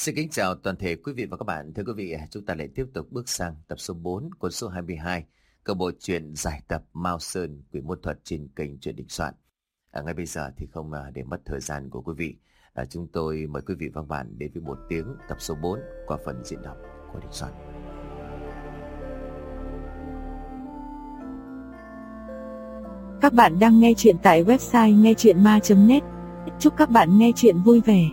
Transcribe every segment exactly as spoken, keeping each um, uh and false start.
Xin kính chào toàn thể quý vị và các bạn. Thưa quý vị, chúng ta lại tiếp tục bước sang tập số bốn của số hai mươi hai của bộ truyện giải tập Mao Sơn Quỷ Môn Thuật trên kênh Truyện Đình Soạn. À, ngay bây giờ thì không để mất thời gian của quý vị, à, chúng tôi mời quý vị và các bạn đến với một tiếng tập số bốn qua phần diễn đọc của Đình Soạn. Các bạn đang nghe chuyện tại website nghe chuyện ma chấm net. Chúc các bạn nghe chuyện vui vẻ.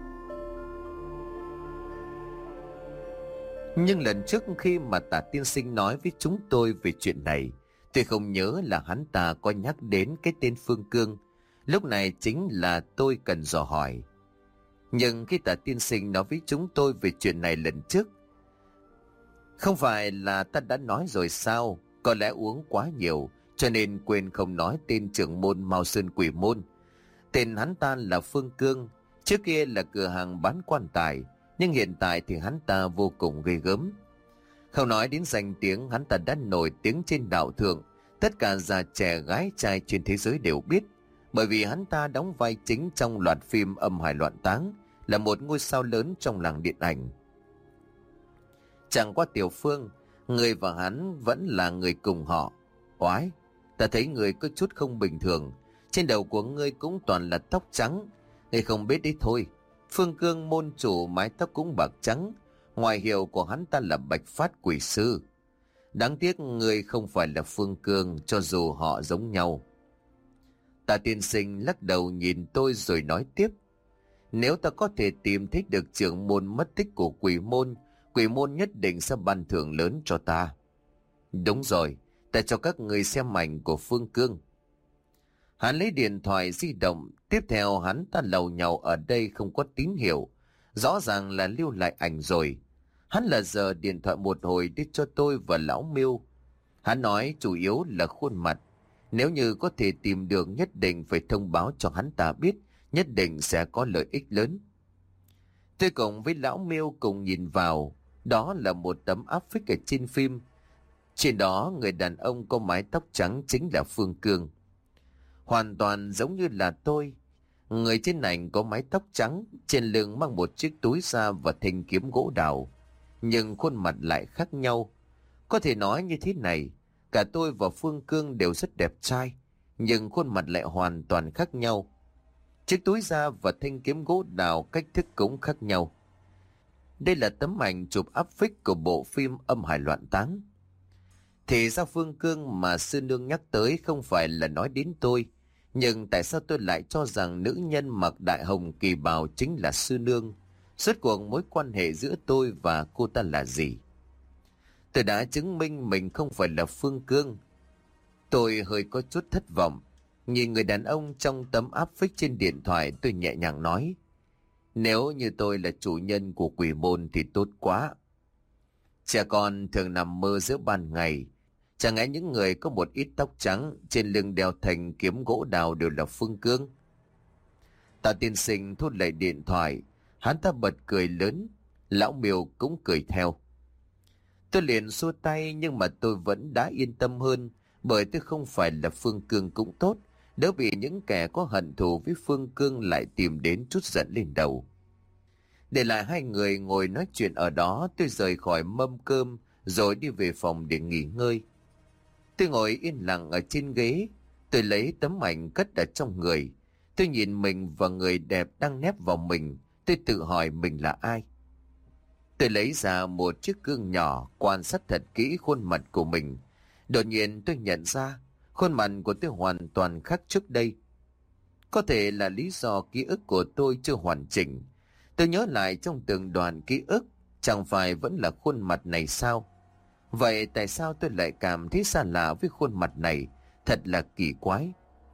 Nhưng lần trước khi mà Tả Tiên Sinh nói với chúng tôi về chuyện này, tôi không nhớ là hắn ta có nhắc đến cái tên Phương Cương. Lúc này chính là tôi cần dò hỏi. Nhưng khi Tả Tiên Sinh nói với chúng tôi về chuyện này lần trước, không phải là ta đã nói rồi sao? Có lẽ uống quá nhiều, cho nên quên không nói tên trưởng môn Mao Sơn Quỷ Môn. Tên hắn ta là Phương Cương, trước kia là cửa hàng bán quan tài, nhưng hiện tại thì hắn ta vô cùng ghê gớm. Không nói đến danh tiếng, hắn ta đã nổi tiếng trên đạo thượng, tất cả già trẻ gái trai trên thế giới đều biết, bởi vì hắn ta đóng vai chính trong loạt phim Âm Hải Loạn Táng, là một ngôi sao lớn trong làng điện ảnh. Chẳng qua Tiểu Phương, người và hắn vẫn là người cùng họ. Oái, ta thấy người có chút không bình thường, trên đầu của ngươi cũng toàn là tóc trắng. Ngươi không biết đấy thôi, Phương Cương môn chủ mái tóc cũng bạc trắng, ngoài hiệu của hắn ta là Bạch Phát Quỷ Sư. Đáng tiếc người không phải là Phương Cương, cho dù họ giống nhau. Tả Tiên Sinh lắc đầu nhìn tôi rồi nói tiếp. Nếu ta có thể tìm thấy được trưởng môn mất tích của Quỷ Môn, Quỷ Môn nhất định sẽ ban thưởng lớn cho ta. Đúng rồi, ta cho các người xem ảnh của Phương Cương. Hắn lấy điện thoại di động, tiếp theo hắn ta lầu nhầu ở đây không có tín hiệu, rõ ràng là lưu lại ảnh rồi. Hắn là giờ điện thoại một hồi đi cho tôi và lão Miêu. Hắn nói chủ yếu là khuôn mặt, nếu như có thể tìm được nhất định phải thông báo cho hắn ta biết, nhất định sẽ có lợi ích lớn. Tôi cùng với lão Miêu cùng nhìn vào, đó là một tấm áp phích ở trên phim. Trên đó người đàn ông có mái tóc trắng chính là Phương Cương. Hoàn toàn giống như là tôi. Người trên ảnh có mái tóc trắng, trên lưng mang một chiếc túi da và thanh kiếm gỗ đào. Nhưng khuôn mặt lại khác nhau. Có thể nói như thế này, cả tôi và Phương Cương đều rất đẹp trai, nhưng khuôn mặt lại hoàn toàn khác nhau. Chiếc túi da và thanh kiếm gỗ đào cách thức cũng khác nhau. Đây là tấm ảnh chụp áp phích của bộ phim Âm Hải Loạn Táng. Thì ra Phương Cương mà sư nương nhắc tới không phải là nói đến tôi. Nhưng tại sao tôi lại cho rằng nữ nhân mặc đại hồng kỳ bào chính là sư nương? Rốt cuộc mối quan hệ giữa tôi và cô ta là gì? Tôi đã chứng minh mình không phải là Phương Cương. Tôi hơi có chút thất vọng. Nhìn người đàn ông trong tấm áp phích trên điện thoại, tôi nhẹ nhàng nói. Nếu như tôi là chủ nhân của Quỷ Môn thì tốt quá. Trẻ con thường nằm mơ giữa ban ngày. Chẳng lẽ những người có một ít tóc trắng, trên lưng đeo thành kiếm gỗ đào đều là Phương Cương? Tạ Tiên Sinh thu lại điện thoại, hắn ta bật cười lớn, lão Miêu cũng cười theo. Tôi liền xua tay, nhưng mà tôi vẫn đã yên tâm hơn, bởi tôi không phải là Phương Cương cũng tốt, đỡ bị những kẻ có hận thù với Phương Cương lại tìm đến chút giận lên đầu. Để lại hai người ngồi nói chuyện ở đó, tôi rời khỏi mâm cơm rồi đi về phòng để nghỉ ngơi. Tôi ngồi yên lặng ở trên ghế, tôi lấy tấm ảnh cất ở trong người. Tôi nhìn mình và người đẹp đang nép vào mình, tôi tự hỏi mình là ai. Tôi lấy ra một chiếc gương nhỏ, quan sát thật kỹ khuôn mặt của mình. Đột nhiên tôi nhận ra, khuôn mặt của tôi hoàn toàn khác trước đây. Có thể là lý do ký ức của tôi chưa hoàn chỉnh. Tôi nhớ lại trong từng đoạn ký ức, chẳng phải vẫn là khuôn mặt này sao? Vậy tại sao tôi lại cảm thấy xa lạ với khuôn mặt này? Thật là kỳ quái.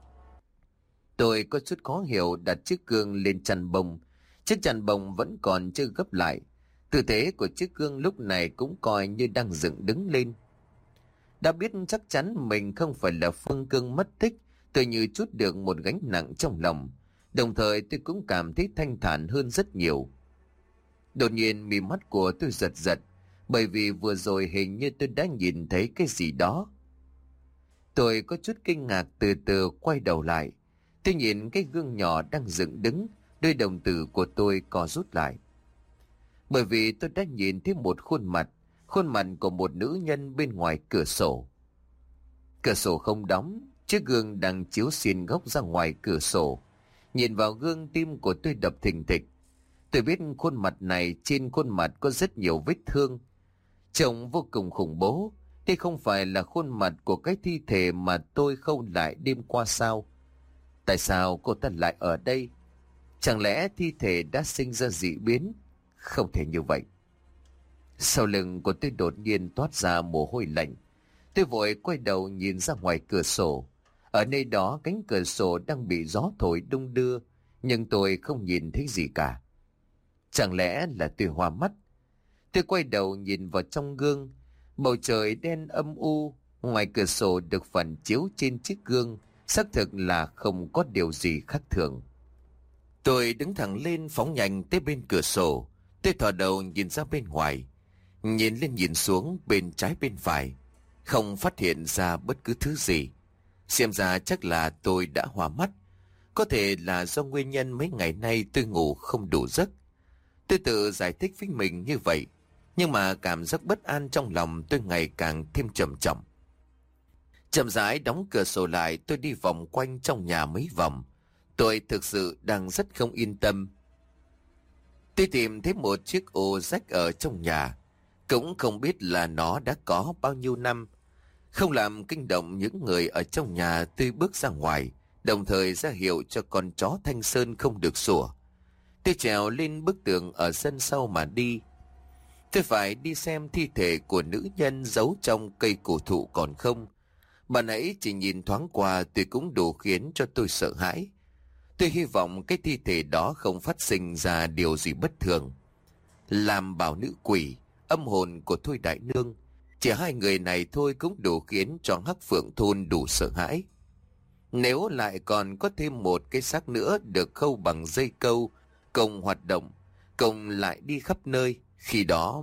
Tôi có chút khó hiểu, đặt chiếc gương lên chăn bông. Chiếc chăn bông vẫn còn chưa gấp lại. Tư thế của chiếc gương lúc này cũng coi như đang dựng đứng lên. Đã biết chắc chắn mình không phải là Phương Cương mất tích, tôi như trút được một gánh nặng trong lòng. Đồng thời tôi cũng cảm thấy thanh thản hơn rất nhiều. Đột nhiên mí mắt của tôi giật giật, bởi vì vừa rồi hình như tôi đã nhìn thấy cái gì đó. Tôi có chút kinh ngạc, từ từ quay đầu lại. Tôi nhìn cái gương nhỏ đang dựng đứng, đôi đồng tử của tôi co rút lại. bởi vì tôi đã nhìn thấy một khuôn mặt, khuôn mặt của một nữ nhân bên ngoài cửa sổ. Cửa sổ không đóng, chiếc gương đang chiếu xuyên góc ra ngoài cửa sổ. Nhìn vào gương, tim của tôi đập thình thịch. Tôi biết khuôn mặt này, trên khuôn mặt có rất nhiều vết thương, trông vô cùng khủng bố. Đây không phải là khuôn mặt của cái thi thể mà tôi khâu lại đêm qua sao? Tại sao cô ta lại ở đây? Chẳng lẽ thi thể đã sinh ra dị biến? Không thể như vậy. Sau lưng của tôi đột nhiên toát ra mồ hôi lạnh. Tôi vội quay đầu nhìn ra ngoài cửa sổ. Ở nơi đó cánh cửa sổ đang bị gió thổi đung đưa, nhưng tôi không nhìn thấy gì cả. Chẳng lẽ là tôi hoa mắt? Tôi quay đầu nhìn vào trong gương. Bầu trời đen âm u, ngoài cửa sổ được phản chiếu trên chiếc gương, xác thực là không có điều gì khác thường. Tôi đứng thẳng lên, phóng nhanh tới bên cửa sổ. Tôi thò đầu nhìn ra bên ngoài, nhìn lên nhìn xuống bên trái bên phải, không phát hiện ra bất cứ thứ gì. Xem ra chắc là tôi đã hoa mắt. Có thể là do nguyên nhân mấy ngày nay tôi ngủ không đủ giấc. Tôi tự giải thích với mình như vậy, nhưng mà cảm giác bất an trong lòng tôi ngày càng thêm trầm trọng. Chậm rãi đóng cửa sổ lại, tôi đi vòng quanh trong nhà mấy vòng. Tôi thực sự đang rất không yên tâm. Tôi tìm thấy một chiếc ô rách ở trong nhà, cũng không biết là nó đã có bao nhiêu năm. Không làm kinh động những người ở trong nhà, tôi bước ra ngoài, đồng thời ra hiệu cho con chó Thanh Sơn không được sủa. Tôi trèo lên bức tường ở sân sau mà đi. Tôi phải đi xem thi thể của nữ nhân giấu trong cây cổ thụ còn không. Bà nãy chỉ nhìn thoáng qua tôi cũng đủ khiến cho tôi sợ hãi. Tôi hy vọng cái thi thể đó không phát sinh ra điều gì bất thường. Làm bảo nữ quỷ, âm hồn của Thôi Đại Nương, chỉ hai người này thôi cũng đủ khiến cho Hắc Phượng thôn đủ sợ hãi. Nếu lại còn có thêm một cái xác nữa được khâu bằng dây câu, cùng hoạt động, cùng lại đi khắp nơi, khi đó...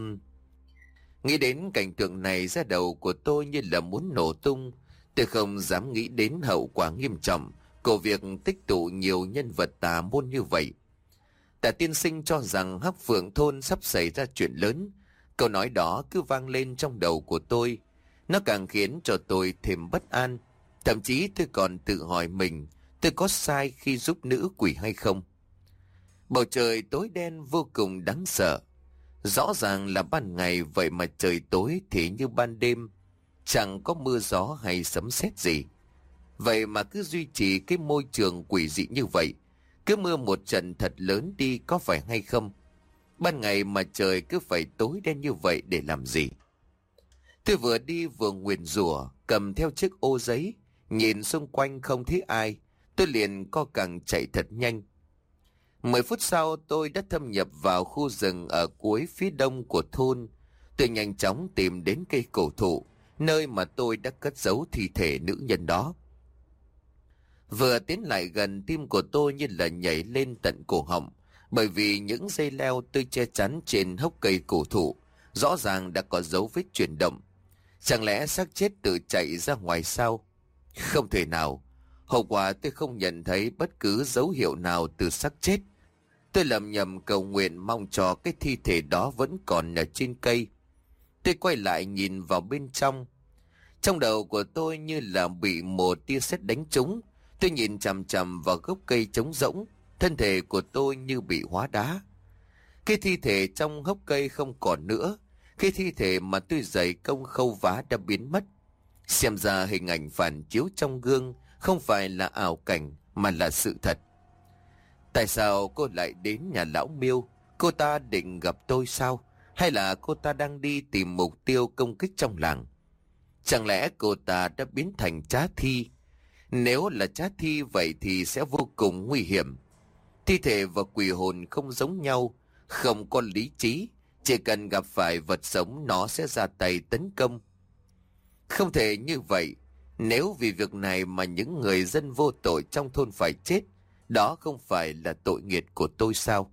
Nghĩ đến cảnh tượng này, da đầu của tôi như là muốn nổ tung. Tôi không dám nghĩ đến hậu quả nghiêm trọng của việc tích tụ nhiều nhân vật tà môn như vậy. Tả tiên sinh cho rằng Hắc Phượng thôn sắp xảy ra chuyện lớn. Câu nói đó cứ vang lên trong đầu của tôi. Nó càng khiến cho tôi thêm bất an. Thậm chí tôi còn tự hỏi mình, tôi có sai khi giúp nữ quỷ hay không? Bầu trời tối đen vô cùng đáng sợ. Rõ ràng là ban ngày, vậy mà trời tối thì như ban đêm. Chẳng có mưa gió hay sấm sét gì. Vậy mà cứ duy trì cái môi trường quỷ dị như vậy. Cứ mưa một trận thật lớn đi, có phải hay không? Ban ngày mà trời cứ phải tối đen như vậy để làm gì? Tôi vừa đi vừa nguyền rủa, cầm theo chiếc ô giấy, nhìn xung quanh không thấy ai. Tôi liền co cẳng chạy thật nhanh. Mười phút sau tôi đã thâm nhập vào khu rừng ở cuối phía đông của thôn. Tôi nhanh chóng tìm đến cây cổ thụ, nơi mà tôi đã cất giấu thi thể nữ nhân đó. Vừa tiến lại gần, tim của tôi như là nhảy lên tận cổ họng, bởi vì những dây leo tôi che chắn trên hốc cây cổ thụ rõ ràng đã có dấu vết chuyển động. Chẳng lẽ xác chết tự chạy ra ngoài sao? Không thể nào. Hậu quả tôi không nhận thấy bất cứ dấu hiệu nào từ xác chết. Tôi lầm nhầm cầu nguyện mong cho cái thi thể đó vẫn còn ở trên cây. Tôi quay lại nhìn vào bên trong. Trong đầu của tôi như là bị một tia sét đánh trúng. Tôi nhìn chằm chằm vào gốc cây trống rỗng. Thân thể của tôi như bị hóa đá. Cái thi thể trong hốc cây không còn nữa. Cái thi thể mà tôi dày công khâu vá đã biến mất. Xem ra hình ảnh phản chiếu trong gương không phải là ảo cảnh mà là sự thật. Tại sao cô lại đến nhà lão Miêu? Cô ta định gặp tôi sao? Hay là cô ta đang đi tìm mục tiêu công kích trong làng? Chẳng lẽ cô ta đã biến thành trá thi? Nếu là trá thi vậy thì sẽ vô cùng nguy hiểm. Thi thể và quỷ hồn không giống nhau, không có lý trí. Chỉ cần gặp phải vật sống nó sẽ ra tay tấn công. Không thể như vậy. Nếu vì việc này mà những người dân vô tội trong thôn phải chết, đó không phải là tội nghiệt của tôi sao?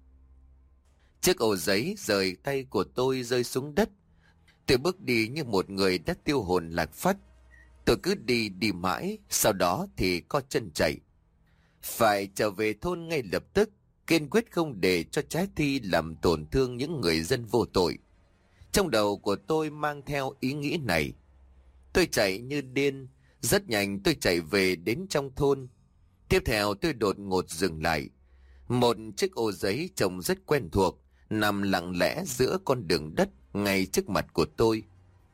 Chiếc ổ giấy rời tay của tôi rơi xuống đất. Tôi bước đi như một người đã tiêu hồn lạc phách. Tôi cứ đi đi mãi, sau đó thì co chân chạy. Phải trở về thôn ngay lập tức. kiên quyết không để cho trái thi làm tổn thương những người dân vô tội. Trong đầu của tôi mang theo ý nghĩ này. Tôi chạy như điên, rất nhanh tôi chạy về đến trong thôn. Tiếp theo tôi đột ngột dừng lại. Một chiếc ô giấy trông rất quen thuộc nằm lặng lẽ giữa con đường đất ngay trước mặt của tôi.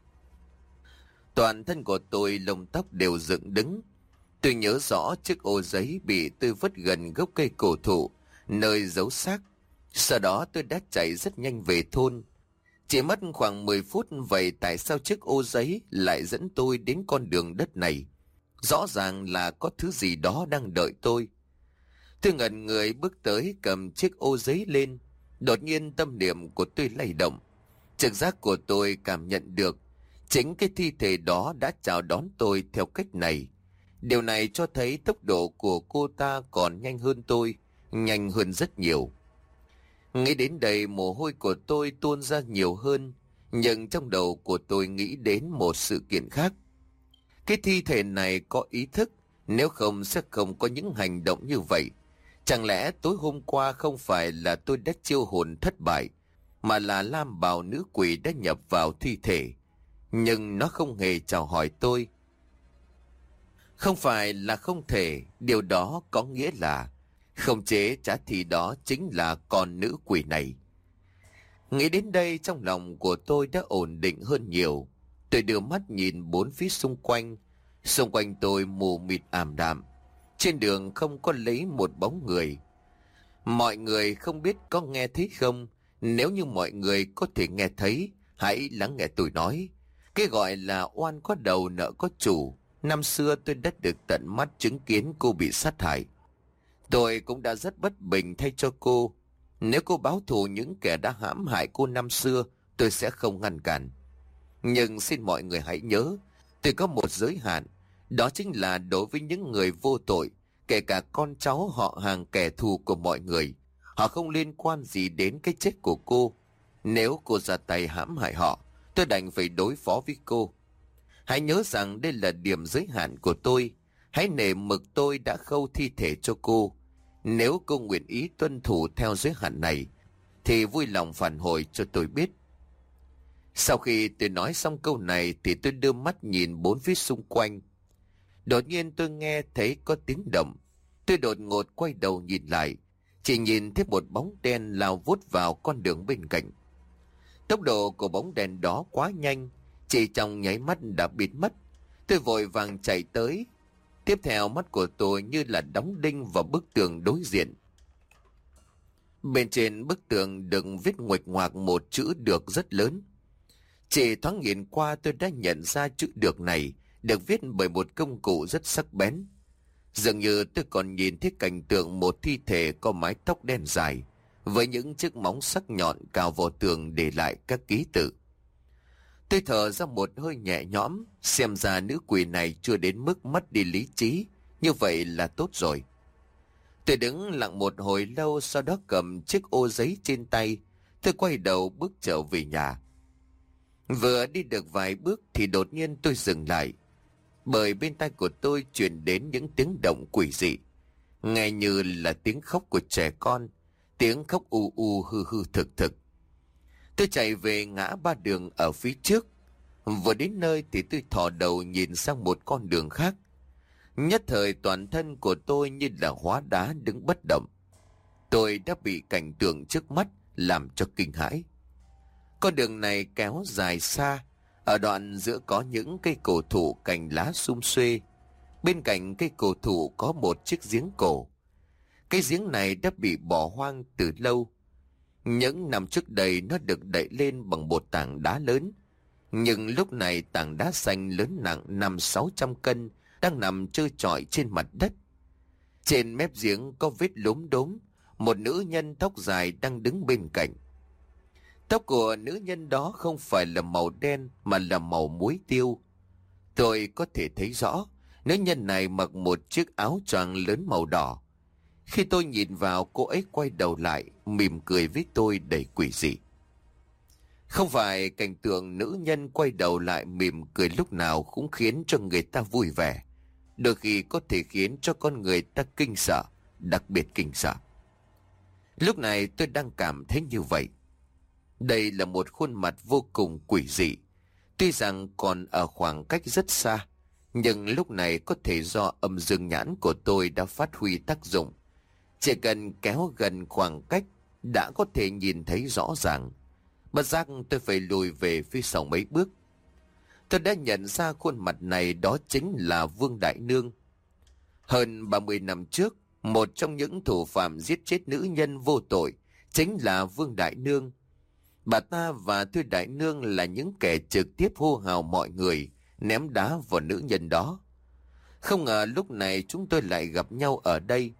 Toàn thân của tôi lông tóc đều dựng đứng. Tôi nhớ rõ chiếc ô giấy bị tôi vứt gần gốc cây cổ thụ, nơi giấu xác. Sau đó tôi đã chạy rất nhanh về thôn. Chỉ mất khoảng mười phút, vậy tại sao chiếc ô giấy lại dẫn tôi đến con đường đất này? Rõ ràng là có thứ gì đó đang đợi tôi. Tôi ngẩn người bước tới cầm chiếc ô giấy lên. Đột nhiên tâm niệm của tôi lay động. Trực giác của tôi cảm nhận được chính cái thi thể đó đã chào đón tôi theo cách này. Điều này cho thấy tốc độ của cô ta còn nhanh hơn tôi, nhanh hơn rất nhiều. Nghĩ đến đây mồ hôi của tôi tuôn ra nhiều hơn, nhưng trong đầu của tôi nghĩ đến một sự kiện khác. Cái thi thể này có ý thức, nếu không sẽ không có những hành động như vậy. Chẳng lẽ tối hôm qua không phải là tôi đã chiêu hồn thất bại, mà là lam bào nữ quỷ đã nhập vào thi thể, nhưng nó không hề chào hỏi tôi. Không phải là không thể, điều đó có nghĩa là không chế trả thù đó chính là con nữ quỷ này. Nghĩ đến đây trong lòng của tôi đã ổn định hơn nhiều. Tôi đưa mắt nhìn bốn phía xung quanh. Xung quanh tôi mù mịt ảm đạm. Trên đường không có lấy một bóng người. Mọi người không biết có nghe thấy không? Nếu như mọi người có thể nghe thấy, hãy lắng nghe tôi nói. Cái gọi là oan có đầu nợ có chủ. Năm xưa tôi đã được tận mắt chứng kiến cô bị sát hại. Tôi cũng đã rất bất bình thay cho cô. Nếu cô báo thù những kẻ đã hãm hại cô năm xưa, tôi sẽ không ngăn cản. Nhưng xin mọi người hãy nhớ, tôi có một giới hạn. Đó chính là đối với những người vô tội, kể cả con cháu họ hàng kẻ thù của mọi người. Họ không liên quan gì đến cái chết của cô. Nếu cô ra tay hãm hại họ, tôi đành phải đối phó với cô. Hãy nhớ rằng đây là điểm giới hạn của tôi. Hãy nể mực tôi đã khâu thi thể cho cô. Nếu cô nguyện ý tuân thủ theo giới hạn này, thì vui lòng phản hồi cho tôi biết. Sau khi tôi nói xong câu này thì tôi đưa mắt nhìn bốn phía xung quanh. Đột nhiên tôi nghe thấy có tiếng động. Tôi đột ngột quay đầu nhìn lại, chỉ nhìn thấy một bóng đen lao vút vào con đường bên cạnh. Tốc độ của bóng đèn đó quá nhanh, chỉ trong nháy mắt đã biến mất. Tôi vội vàng chạy tới. Tiếp theo mắt của tôi như là đóng đinh vào bức tường đối diện. Bên trên bức tường được viết nguệch ngoạc một chữ được rất lớn. Chỉ thoáng nhìn qua tôi đã nhận ra chữ được này được viết bởi một công cụ rất sắc bén. Dường như tôi còn nhìn thấy cảnh tượng một thi thể có mái tóc đen dài, với những chiếc móng sắc nhọn cào vào tường để lại các ký tự. Tôi thở ra một hơi nhẹ nhõm, xem ra nữ quỷ này chưa đến mức mất đi lý trí, như vậy là tốt rồi. Tôi đứng lặng một hồi lâu, sau đó cầm chiếc ô giấy trên tay, tôi quay đầu bước trở về nhà. Vừa đi được vài bước thì đột nhiên tôi dừng lại, bởi bên tai của tôi truyền đến những tiếng động quỷ dị, nghe như là tiếng khóc của trẻ con, tiếng khóc u u hư hư thực thực. Tôi chạy về ngã ba đường ở phía trước. Vừa đến nơi thì tôi thò đầu nhìn sang một con đường khác. Nhất thời toàn thân của tôi như là hóa đá đứng bất động. Tôi đã bị cảnh tượng trước mắt làm cho kinh hãi. Con đường này kéo dài xa. Ở đoạn giữa có những cây cổ thụ cành lá sum xuê. Bên cạnh cây cổ thụ có một chiếc giếng cổ. Cái giếng này đã bị bỏ hoang từ lâu. Những năm trước đây nó được đậy lên bằng một tảng đá lớn. Nhưng lúc này tảng đá xanh lớn nặng năm sáu trăm cân đang nằm trơ trọi trên mặt đất. Trên mép giếng có vết lốm đốm. Một nữ nhân tóc dài đang đứng bên cạnh. Tóc của nữ nhân đó không phải là màu đen mà là màu muối tiêu. Tôi có thể thấy rõ nữ nhân này mặc một chiếc áo choàng lớn màu đỏ. Khi tôi nhìn vào, cô ấy quay đầu lại, mỉm cười với tôi đầy quỷ dị. Không phải cảnh tượng nữ nhân quay đầu lại mỉm cười lúc nào cũng khiến cho người ta vui vẻ. Đôi khi có thể khiến cho con người ta kinh sợ, đặc biệt kinh sợ. Lúc này tôi đang cảm thấy như vậy. Đây là một khuôn mặt vô cùng quỷ dị. Tuy rằng còn ở khoảng cách rất xa, nhưng lúc này có thể do âm dương nhãn của tôi đã phát huy tác dụng. Chỉ cần kéo gần khoảng cách đã có thể nhìn thấy rõ ràng. Bất giác tôi phải lùi về phía sau mấy bước. Tôi đã nhận ra khuôn mặt này, đó chính là Vương Đại Nương. Hơn ba mươi năm trước, một trong những thủ phạm giết chết nữ nhân vô tội chính là Vương Đại Nương. Bà ta và Thôi Đại Nương là những kẻ trực tiếp hô hào mọi người ném đá vào nữ nhân đó. Không ngờ lúc này chúng tôi lại gặp nhau ở đây.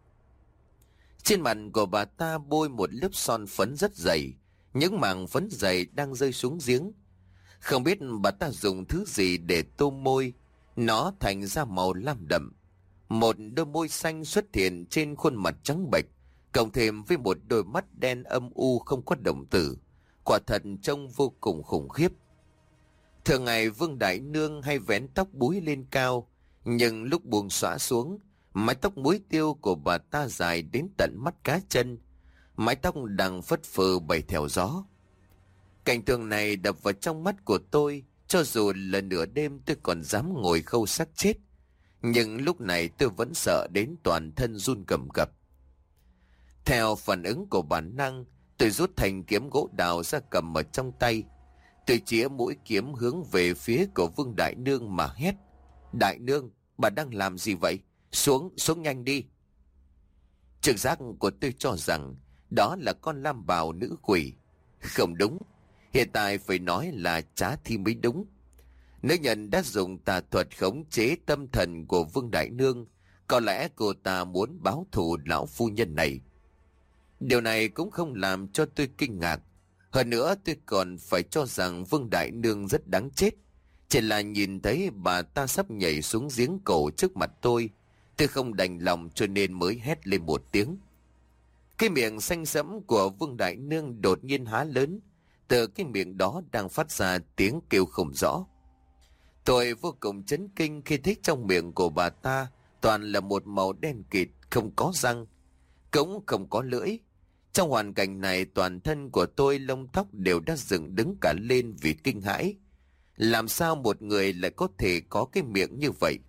Trên mặt của bà ta bôi một lớp son phấn rất dày, những mảng phấn dày đang rơi xuống giếng. Không biết bà ta dùng thứ gì để tô môi, nó thành ra màu lam đậm. Một đôi môi xanh xuất hiện trên khuôn mặt trắng bệch, cộng thêm với một đôi mắt đen âm u không có đồng tử. Quả thật trông vô cùng khủng khiếp. Thường ngày Vương Đại Nương hay vén tóc búi lên cao, nhưng lúc buông xõa xuống, mái tóc muối tiêu của bà ta dài đến tận mắt cá chân. Mái tóc đang phất phơ bay theo gió. Cảnh tượng này đập vào trong mắt của tôi, cho dù là nửa đêm tôi còn dám ngồi khâu xác chết. Nhưng lúc này tôi vẫn sợ đến toàn thân run cầm cập. Theo phản ứng của bản năng, tôi rút thanh kiếm gỗ đào ra cầm ở trong tay. Tôi chĩa mũi kiếm hướng về phía của Vương Đại Nương mà hét: Đại Nương, bà đang làm gì vậy? Xuống, xuống nhanh đi. Trực giác của tôi cho rằng đó là con lam bào nữ quỷ. Không đúng, hiện tại phải nói là Trá Thi mới đúng. Nữ nhân đã dùng tà thuật khống chế tâm thần của Vương Đại Nương. Có lẽ cô ta muốn báo thù lão phu nhân này. Điều này cũng không làm cho tôi kinh ngạc. Hơn nữa tôi còn phải cho rằng Vương Đại Nương rất đáng chết. Chỉ là nhìn thấy bà ta sắp nhảy xuống giếng cổ trước mặt tôi, tôi không đành lòng cho nên mới hét lên một tiếng. Cái miệng xanh sẫm của Vương Đại Nương đột nhiên há lớn. Từ cái miệng đó đang phát ra tiếng kêu không rõ. Tôi vô cùng chấn kinh khi thấy trong miệng của bà ta toàn là một màu đen kịt, không có răng, cũng không có lưỡi. Trong hoàn cảnh này, toàn thân của tôi lông tóc đều đã dựng đứng cả lên vì kinh hãi. Làm sao một người lại có thể có cái miệng như vậy?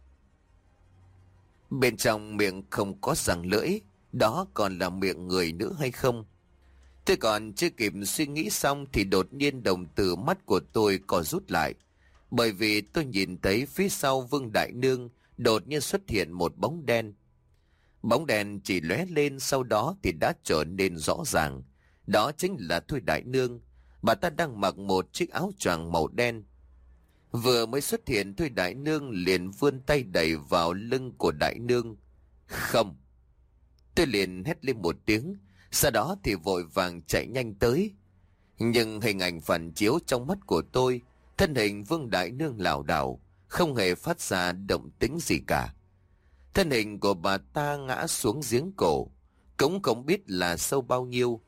Bên trong miệng không có răng lưỡi, đó còn là miệng người nữa hay không? Tôi còn chưa kịp suy nghĩ xong thì đột nhiên đồng tử mắt của tôi co rút lại. Bởi vì tôi nhìn thấy phía sau Vương Đại Nương đột nhiên xuất hiện một bóng đen. Bóng đèn chỉ lóe lên, sau đó thì đã trở nên rõ ràng. Đó chính là Thôi Đại Nương. Bà ta đang mặc một chiếc áo choàng màu đen. Vừa mới xuất hiện, Thôi Đại Nương liền vươn tay đẩy vào lưng của Đại Nương. Không! Tôi liền hét lên một tiếng, sau đó thì vội vàng chạy nhanh tới. Nhưng hình ảnh phản chiếu trong mắt của tôi, thân hình Vương Đại Nương lảo đảo, không hề phát ra động tĩnh gì cả. Thân hình của bà ta ngã xuống giếng cổ, cũng không biết là sâu bao nhiêu.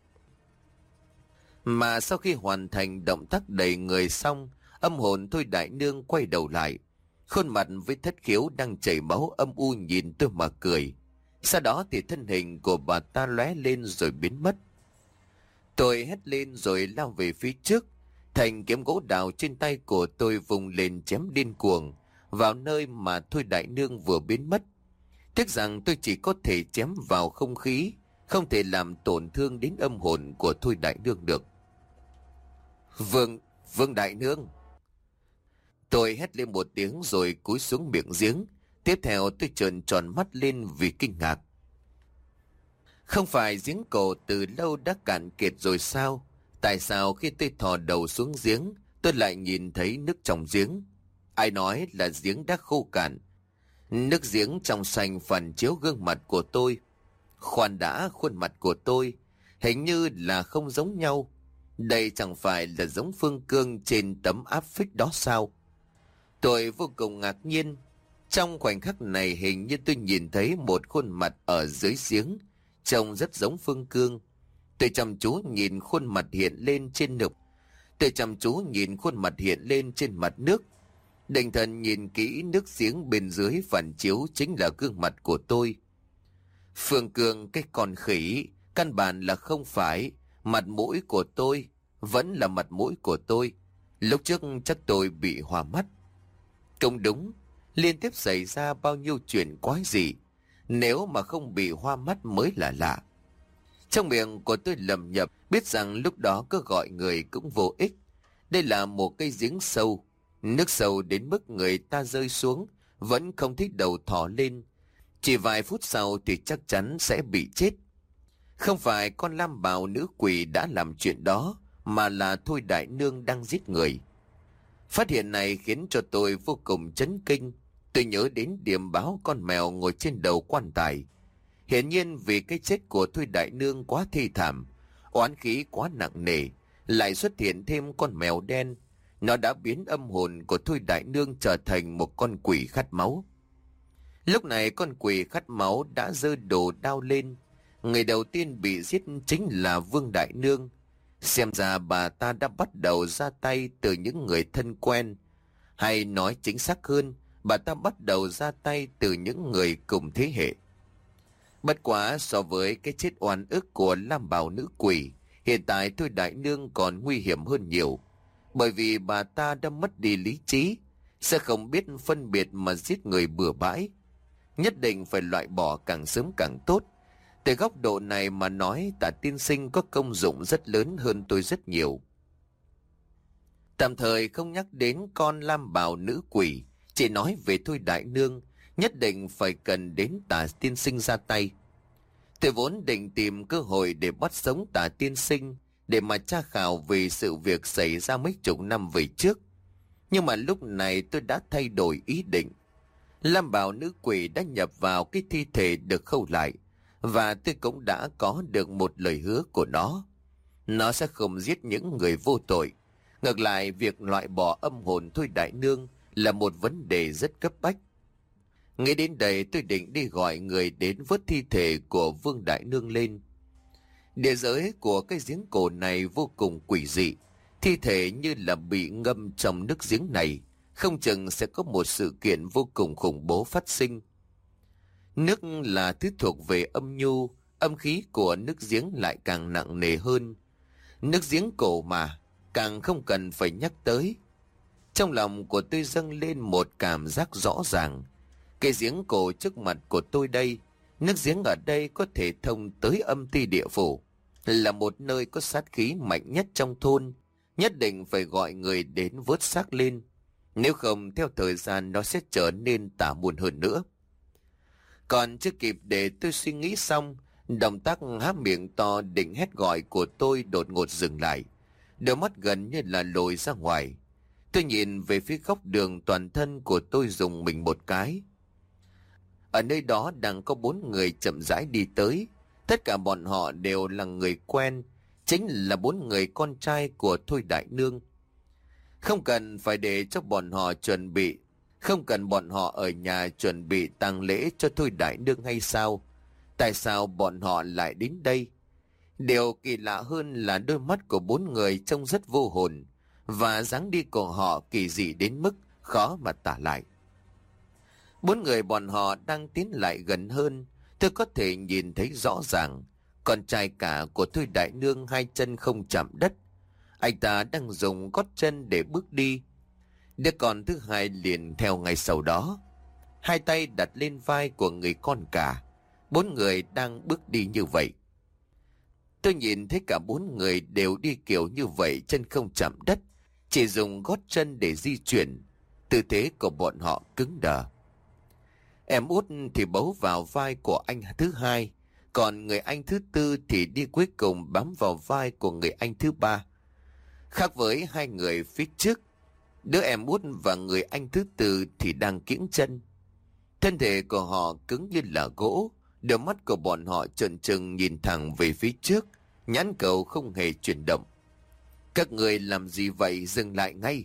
Mà sau khi hoàn thành động tác đẩy người xong, âm hồn Thôi Đại Nương quay đầu lại. Khuôn mặt với thất khiếu đang chảy máu âm u nhìn tôi mà cười. Sau đó thì thân hình của bà ta lóe lên rồi biến mất. Tôi hét lên rồi lao về phía trước. Thành kiếm gỗ đào trên tay của tôi vùng lên chém điên cuồng vào nơi mà Thôi Đại Nương vừa biến mất. Tiếc rằng tôi chỉ có thể chém vào không khí, không thể làm tổn thương đến âm hồn của Thôi Đại Nương được. Vương, Vương Đại Nương! Tôi hét lên một tiếng rồi cúi xuống miệng giếng. Tiếp theo tôi trợn tròn mắt lên vì kinh ngạc. Không phải giếng cổ từ lâu đã cạn kiệt rồi sao? Tại sao khi tôi thò đầu xuống giếng, tôi lại nhìn thấy nước trong giếng? Ai nói là giếng đã khô cạn? Nước giếng trong xanh phản chiếu gương mặt của tôi. Khoan đã, khuôn mặt của tôi hình như là không giống nhau. Đây chẳng phải là giống Phương Cương trên tấm áp phích đó sao? Tôi vô cùng ngạc nhiên. Trong khoảnh khắc này hình như tôi nhìn thấy một khuôn mặt ở dưới giếng, trông rất giống Phương Cương. Tôi chăm chú nhìn khuôn mặt hiện lên trên nước. Tôi chăm chú nhìn khuôn mặt hiện lên trên mặt nước. Định thần nhìn kỹ nước giếng bên dưới phản chiếu chính là gương mặt của tôi. Phương Cương, cái con khỉ, Căn bản là không phải. Mặt mũi của tôi vẫn là mặt mũi của tôi. Lúc trước chắc tôi bị hoa mắt. Cũng đúng, liên tiếp xảy ra bao nhiêu chuyện quái dị, nếu mà không bị hoa mắt mới là lạ. Trong miệng của tôi lầm nhầm, biết rằng lúc đó cứ gọi người cũng vô ích. Đây là một cây giếng sâu, nước sâu đến mức người ta rơi xuống vẫn không thấy đầu thò lên. Chỉ vài phút sau thì chắc chắn sẽ bị chết. Không phải con lam bào nữ quỷ đã làm chuyện đó, mà là Thôi Đại Nương đang giết người. Phát hiện này khiến cho tôi vô cùng chấn kinh. Tôi nhớ đến điểm báo con mèo ngồi trên đầu quan tài. Hiển nhiên vì cái chết của Thôi Đại Nương quá thê thảm, oán khí quá nặng nề, lại xuất hiện thêm con mèo đen. Nó đã biến âm hồn của Thôi Đại Nương trở thành một con quỷ khát máu. Lúc này con quỷ khát máu đã giơ đồ đao lên. Người đầu tiên bị giết chính là Vương Đại Nương. Xem ra bà ta đã bắt đầu ra tay từ những người thân quen. Hay nói chính xác hơn, bà ta bắt đầu ra tay từ những người cùng thế hệ. Bất quá so với cái chết oan ức của lam bào nữ quỷ, hiện tại Thôi Đại Nương còn nguy hiểm hơn nhiều. Bởi vì bà ta đã mất đi lý trí, sẽ không biết phân biệt mà giết người bừa bãi. Nhất định phải loại bỏ càng sớm càng tốt. Từ góc độ này mà nói, Tả tiên sinh có công dụng rất lớn hơn tôi rất nhiều. Tạm thời không nhắc đến con lam bào nữ quỷ, chỉ nói về Thôi Đại Nương, nhất định phải cần đến Tả tiên sinh ra tay. Tôi vốn định tìm cơ hội để bắt sống Tả tiên sinh, để mà tra khảo về sự việc xảy ra mấy chục năm về trước. Nhưng mà lúc này tôi đã thay đổi ý định. Lam bào nữ quỷ đã nhập vào cái thi thể được khâu lại, và tôi cũng đã có được một lời hứa của nó. Nó sẽ không giết những người vô tội. Ngược lại, việc loại bỏ âm hồn Thôi Đại Nương là một vấn đề rất cấp bách. Nghĩ đến đây, tôi định đi gọi người đến vớt thi thể của Vương Đại Nương lên. Địa giới của cái giếng cổ này vô cùng quỷ dị. Thi thể như là bị ngâm trong nước giếng này, không chừng sẽ có một sự kiện vô cùng khủng bố phát sinh. Nước là thứ thuộc về âm nhu, âm khí của nước giếng lại càng nặng nề hơn. Nước giếng cổ mà, càng không cần phải nhắc tới. Trong lòng của tôi dâng lên một cảm giác rõ ràng. Cái giếng cổ trước mặt của tôi đây, nước giếng ở đây có thể thông tới âm ti địa phủ, là một nơi có sát khí mạnh nhất trong thôn. Nhất định phải gọi người đến vớt xác lên, nếu không theo thời gian nó sẽ trở nên tà môn hơn nữa. Còn chưa kịp để tôi suy nghĩ xong, động tác há miệng to định hét gọi của tôi đột ngột dừng lại. Đôi mắt gần như là lồi ra ngoài. Tôi nhìn về phía góc đường, toàn thân của tôi rùng mình một cái. Ở nơi đó đang có bốn người chậm rãi đi tới. Tất cả bọn họ đều là người quen, chính là bốn người con trai của Thôi Đại Nương. Không cần phải để cho bọn họ chuẩn bị, không cần bọn họ ở nhà chuẩn bị tang lễ cho Thôi Đại Nương hay sao? Tại sao bọn họ lại đến đây? Điều kỳ lạ hơn là đôi mắt của bốn người trông rất vô hồn, và dáng đi của họ kỳ dị đến mức khó mà tả lại. Bốn người bọn họ đang tiến lại gần hơn, tôi có thể nhìn thấy rõ ràng. Con trai cả của Thôi Đại Nương hai chân không chạm đất, anh ta đang dùng gót chân để bước đi. Đứa con thứ hai liền theo ngay sau đó, hai tay đặt lên vai của người con cả. Bốn người đang bước đi như vậy. Tôi nhìn thấy cả bốn người đều đi kiểu như vậy, chân không chạm đất, chỉ dùng gót chân để di chuyển. Tư thế của bọn họ cứng đờ. Em út thì bấu vào vai của anh thứ hai, còn người anh thứ tư thì đi cuối cùng bám vào vai của người anh thứ ba. Khác với hai người phía trước, đứa em út và người anh thứ tư thì đang kiễng chân. Thân thể của họ cứng như là gỗ, đôi mắt của bọn họ trợn trừng nhìn thẳng về phía trước, nhãn cầu không hề chuyển động. Các người làm gì vậy, dừng lại ngay.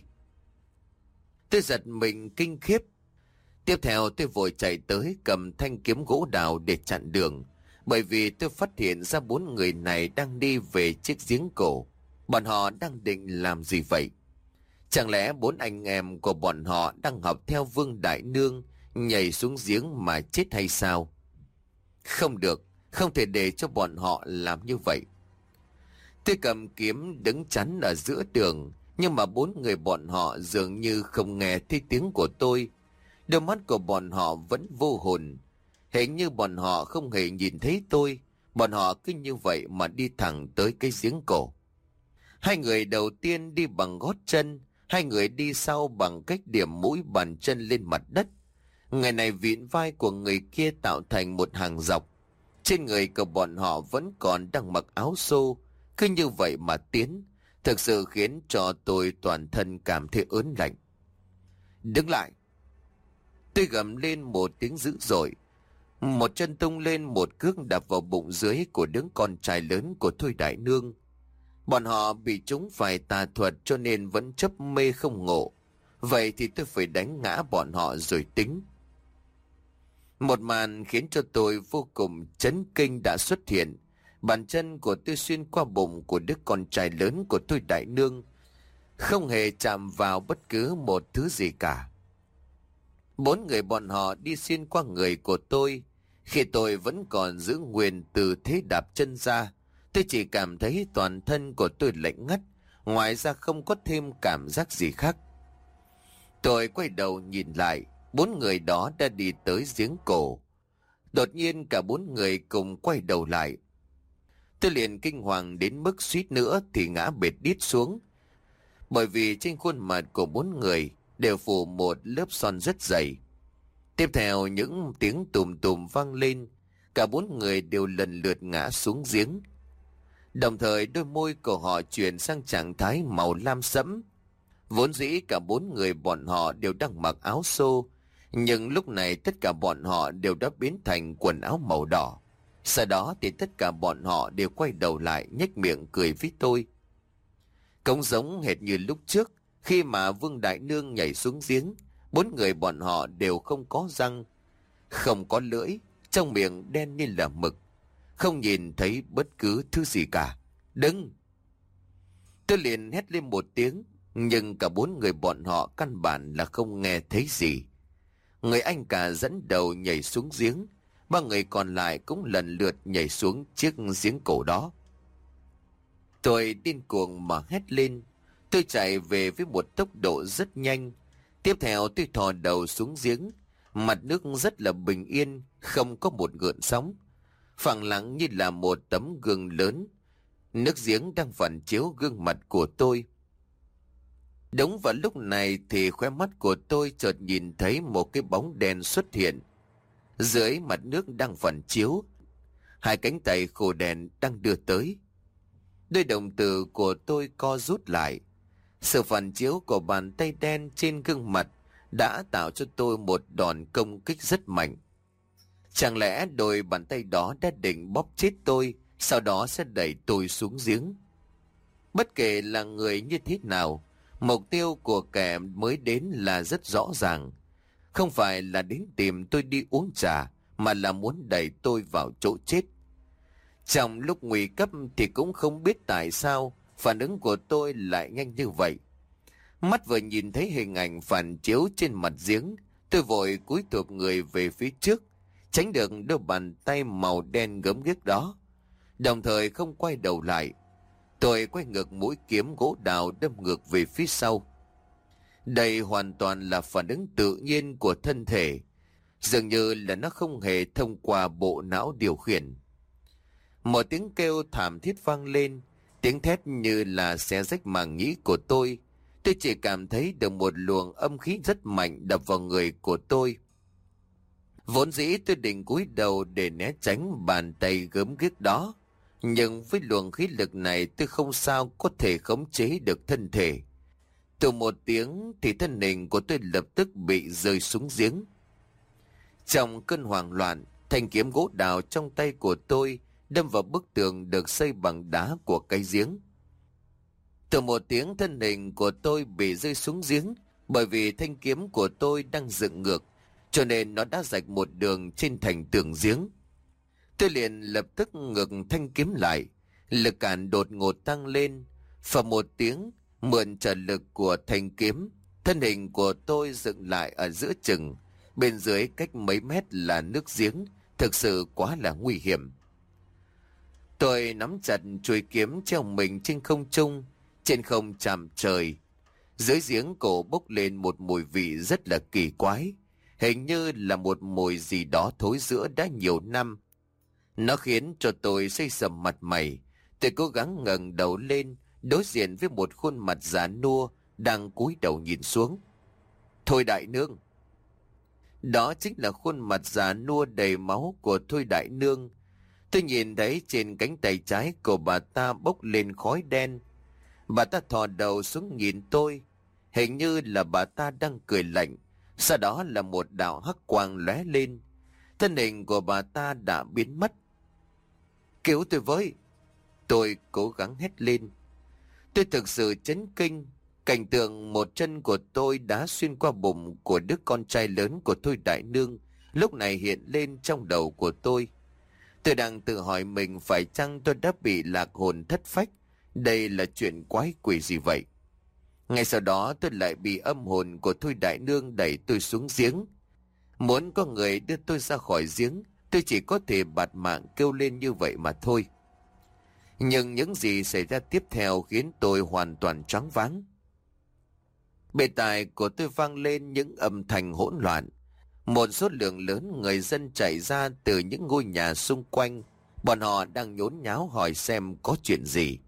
Tôi giật mình kinh khiếp. Tiếp theo tôi vội chạy tới cầm thanh kiếm gỗ đào để chặn đường, bởi vì tôi phát hiện ra bốn người này đang đi về chiếc giếng cổ. Bọn họ đang định làm gì vậy? Chẳng lẽ bốn anh em của bọn họ đang học theo Vương Đại Nương nhảy xuống giếng mà chết hay sao? Không được, không thể để cho bọn họ làm như vậy. Tôi cầm kiếm đứng chắn ở giữa đường, nhưng mà bốn người bọn họ dường như không nghe thấy tiếng của tôi. Đôi mắt của bọn họ vẫn vô hồn, hình như bọn họ không hề nhìn thấy tôi. Bọn họ cứ như vậy mà đi thẳng tới cái giếng cổ. Hai người đầu tiên đi bằng gót chân, hai người đi sau bằng cách điểm mũi bàn chân lên mặt đất. Người này vịn vai của người kia tạo thành một hàng dọc. Trên người của bọn họ vẫn còn đang mặc áo xô, cứ như vậy mà tiến, thực sự khiến cho tôi toàn thân cảm thấy ớn lạnh. Đứng lại! Tôi gầm lên một tiếng dữ dội. Một chân tung lên, một cước đạp vào bụng dưới của đứa con trai lớn của Thôi Đại Nương. Bọn họ bị chúng phải tà thuật cho nên vẫn chấp mê không ngộ. Vậy thì tôi phải đánh ngã bọn họ rồi tính. Một màn khiến cho tôi vô cùng chấn kinh đã xuất hiện. Bàn chân của tôi xuyên qua bụng của đứa con trai lớn của Thôi Đại Nương, không hề chạm vào bất cứ một thứ gì cả. Bốn người bọn họ đi xuyên qua người của tôi. Khi tôi vẫn còn giữ nguyên từ thế đạp chân ra, tôi chỉ cảm thấy toàn thân của tôi lạnh ngắt, ngoài ra không có thêm cảm giác gì khác. Tôi quay đầu nhìn lại, bốn người đó đã đi tới giếng cổ. Đột nhiên cả bốn người cùng quay đầu lại. Tôi liền kinh hoàng đến mức suýt nữa thì ngã bệt đít xuống, bởi vì trên khuôn mặt của bốn người đều phủ một lớp son rất dày. Tiếp theo những tiếng tùm tùm vang lên, cả bốn người đều lần lượt ngã xuống giếng. Đồng thời đôi môi của họ chuyển sang trạng thái màu lam sẫm. Vốn dĩ cả bốn người bọn họ đều đang mặc áo xô, nhưng lúc này tất cả bọn họ đều đã biến thành quần áo màu đỏ. Sau đó thì tất cả bọn họ đều quay đầu lại nhếch miệng cười với tôi. Cũng giống hệt như lúc trước, khi mà Vương Đại Nương nhảy xuống giếng, bốn người bọn họ đều không có răng, không có lưỡi, trong miệng đen như là mực, không nhìn thấy bất cứ thứ gì cả. Đừng! Tôi liền hét lên một tiếng, nhưng cả bốn người bọn họ căn bản là không nghe thấy gì. Người anh cả dẫn đầu nhảy xuống giếng, ba người còn lại cũng lần lượt nhảy xuống chiếc giếng cổ đó. Tôi điên cuồng mà hét lên. Tôi chạy về với một tốc độ rất nhanh. Tiếp theo tôi thò đầu xuống giếng. Mặt nước rất là bình yên, không có một gợn sóng, phẳng lặng như là một tấm gương lớn. Nước giếng đang phản chiếu gương mặt của tôi. Đúng vào lúc này thì khóe mắt của tôi chợt nhìn thấy một cái bóng đen xuất hiện. Dưới mặt nước đang phản chiếu, hai cánh tay khô đèn đang đưa tới. Đôi đồng tử của tôi co rút lại. Sự phản chiếu của bàn tay đen trên gương mặt đã tạo cho tôi một đòn công kích rất mạnh. Chẳng lẽ đôi bàn tay đó đã định bóp chết tôi, sau đó sẽ đẩy tôi xuống giếng? Bất kể là người như thế nào, mục tiêu của kẻ mới đến là rất rõ ràng. Không phải là đến tìm tôi đi uống trà, mà là muốn đẩy tôi vào chỗ chết. Trong lúc nguy cấp thì cũng không biết tại sao phản ứng của tôi lại nhanh như vậy. Mắt vừa nhìn thấy hình ảnh phản chiếu trên mặt giếng, tôi vội cúi thụp người về phía trước, tránh được đôi bàn tay màu đen gớm ghiếc đó. Đồng thời không quay đầu lại, tôi quay ngược mũi kiếm gỗ đào đâm ngược về phía sau. Đây hoàn toàn là phản ứng tự nhiên của thân thể, dường như là nó không hề thông qua bộ não điều khiển. Một tiếng kêu thảm thiết vang lên, tiếng thét như là xé rách màng nhĩ của tôi. Tôi chỉ cảm thấy được một luồng âm khí rất mạnh đập vào người của tôi. Vốn dĩ tôi định cúi đầu để né tránh bàn tay gớm ghiếc đó, nhưng với luồng khí lực này tôi không sao có thể khống chế được thân thể. Từ một tiếng thì thân hình của tôi lập tức bị rơi xuống giếng. Trong cơn hoảng loạn, thanh kiếm gỗ đào trong tay của tôi đâm vào bức tường được xây bằng đá của cái giếng. Từ một tiếng thân hình của tôi bị rơi xuống giếng, bởi vì thanh kiếm của tôi đang dựng ngược, cho nên nó đã rạch một đường trên thành tường giếng. Tôi liền lập tức ngược thanh kiếm lại, lực cản đột ngột tăng lên, và một tiếng mượn trợ lực của thanh kiếm, thân hình của tôi dựng lại ở giữa chừng, bên dưới cách mấy mét là nước giếng, thực sự quá là nguy hiểm. Tôi nắm chặt chuôi kiếm treo mình trên không trung, trên không chạm trời. Dưới giếng cổ bốc lên một mùi vị rất là kỳ quái, hình như là một mùi gì đó thối rữa đã nhiều năm. Nó khiến cho tôi xây sầm mặt mày. Tôi cố gắng ngẩng đầu lên, đối diện với một khuôn mặt già nua đang cúi đầu nhìn xuống. Thôi Đại Nương. Đó chính là khuôn mặt già nua đầy máu của Thôi Đại Nương. Tôi nhìn thấy trên cánh tay trái của bà ta bốc lên khói đen. Bà ta thò đầu xuống nhìn tôi, hình như là bà ta đang cười lạnh. Sau đó là một đạo hắc quang lóe lên, thân hình của bà ta đã biến mất. Cứu tôi với! Tôi cố gắng hét lên. Tôi thực sự chấn kinh. Cảnh tượng một chân của tôi đã xuyên qua bụng của đứa con trai lớn của Thôi Đại Nương lúc này hiện lên trong đầu của tôi. Tôi đang tự hỏi mình phải chăng tôi đã bị lạc hồn thất phách. Đây là chuyện quái quỷ gì vậy? Ngay sau đó tôi lại bị âm hồn của Thôi Đại Nương đẩy tôi xuống giếng. Muốn có người đưa tôi ra khỏi giếng, tôi chỉ có thể bạt mạng kêu lên như vậy mà thôi. Nhưng những gì xảy ra tiếp theo khiến tôi hoàn toàn choáng váng. Bề tai của tôi vang lên những âm thanh hỗn loạn. Một số lượng lớn người dân chạy ra từ những ngôi nhà xung quanh. Bọn họ đang nhốn nháo hỏi xem có chuyện gì.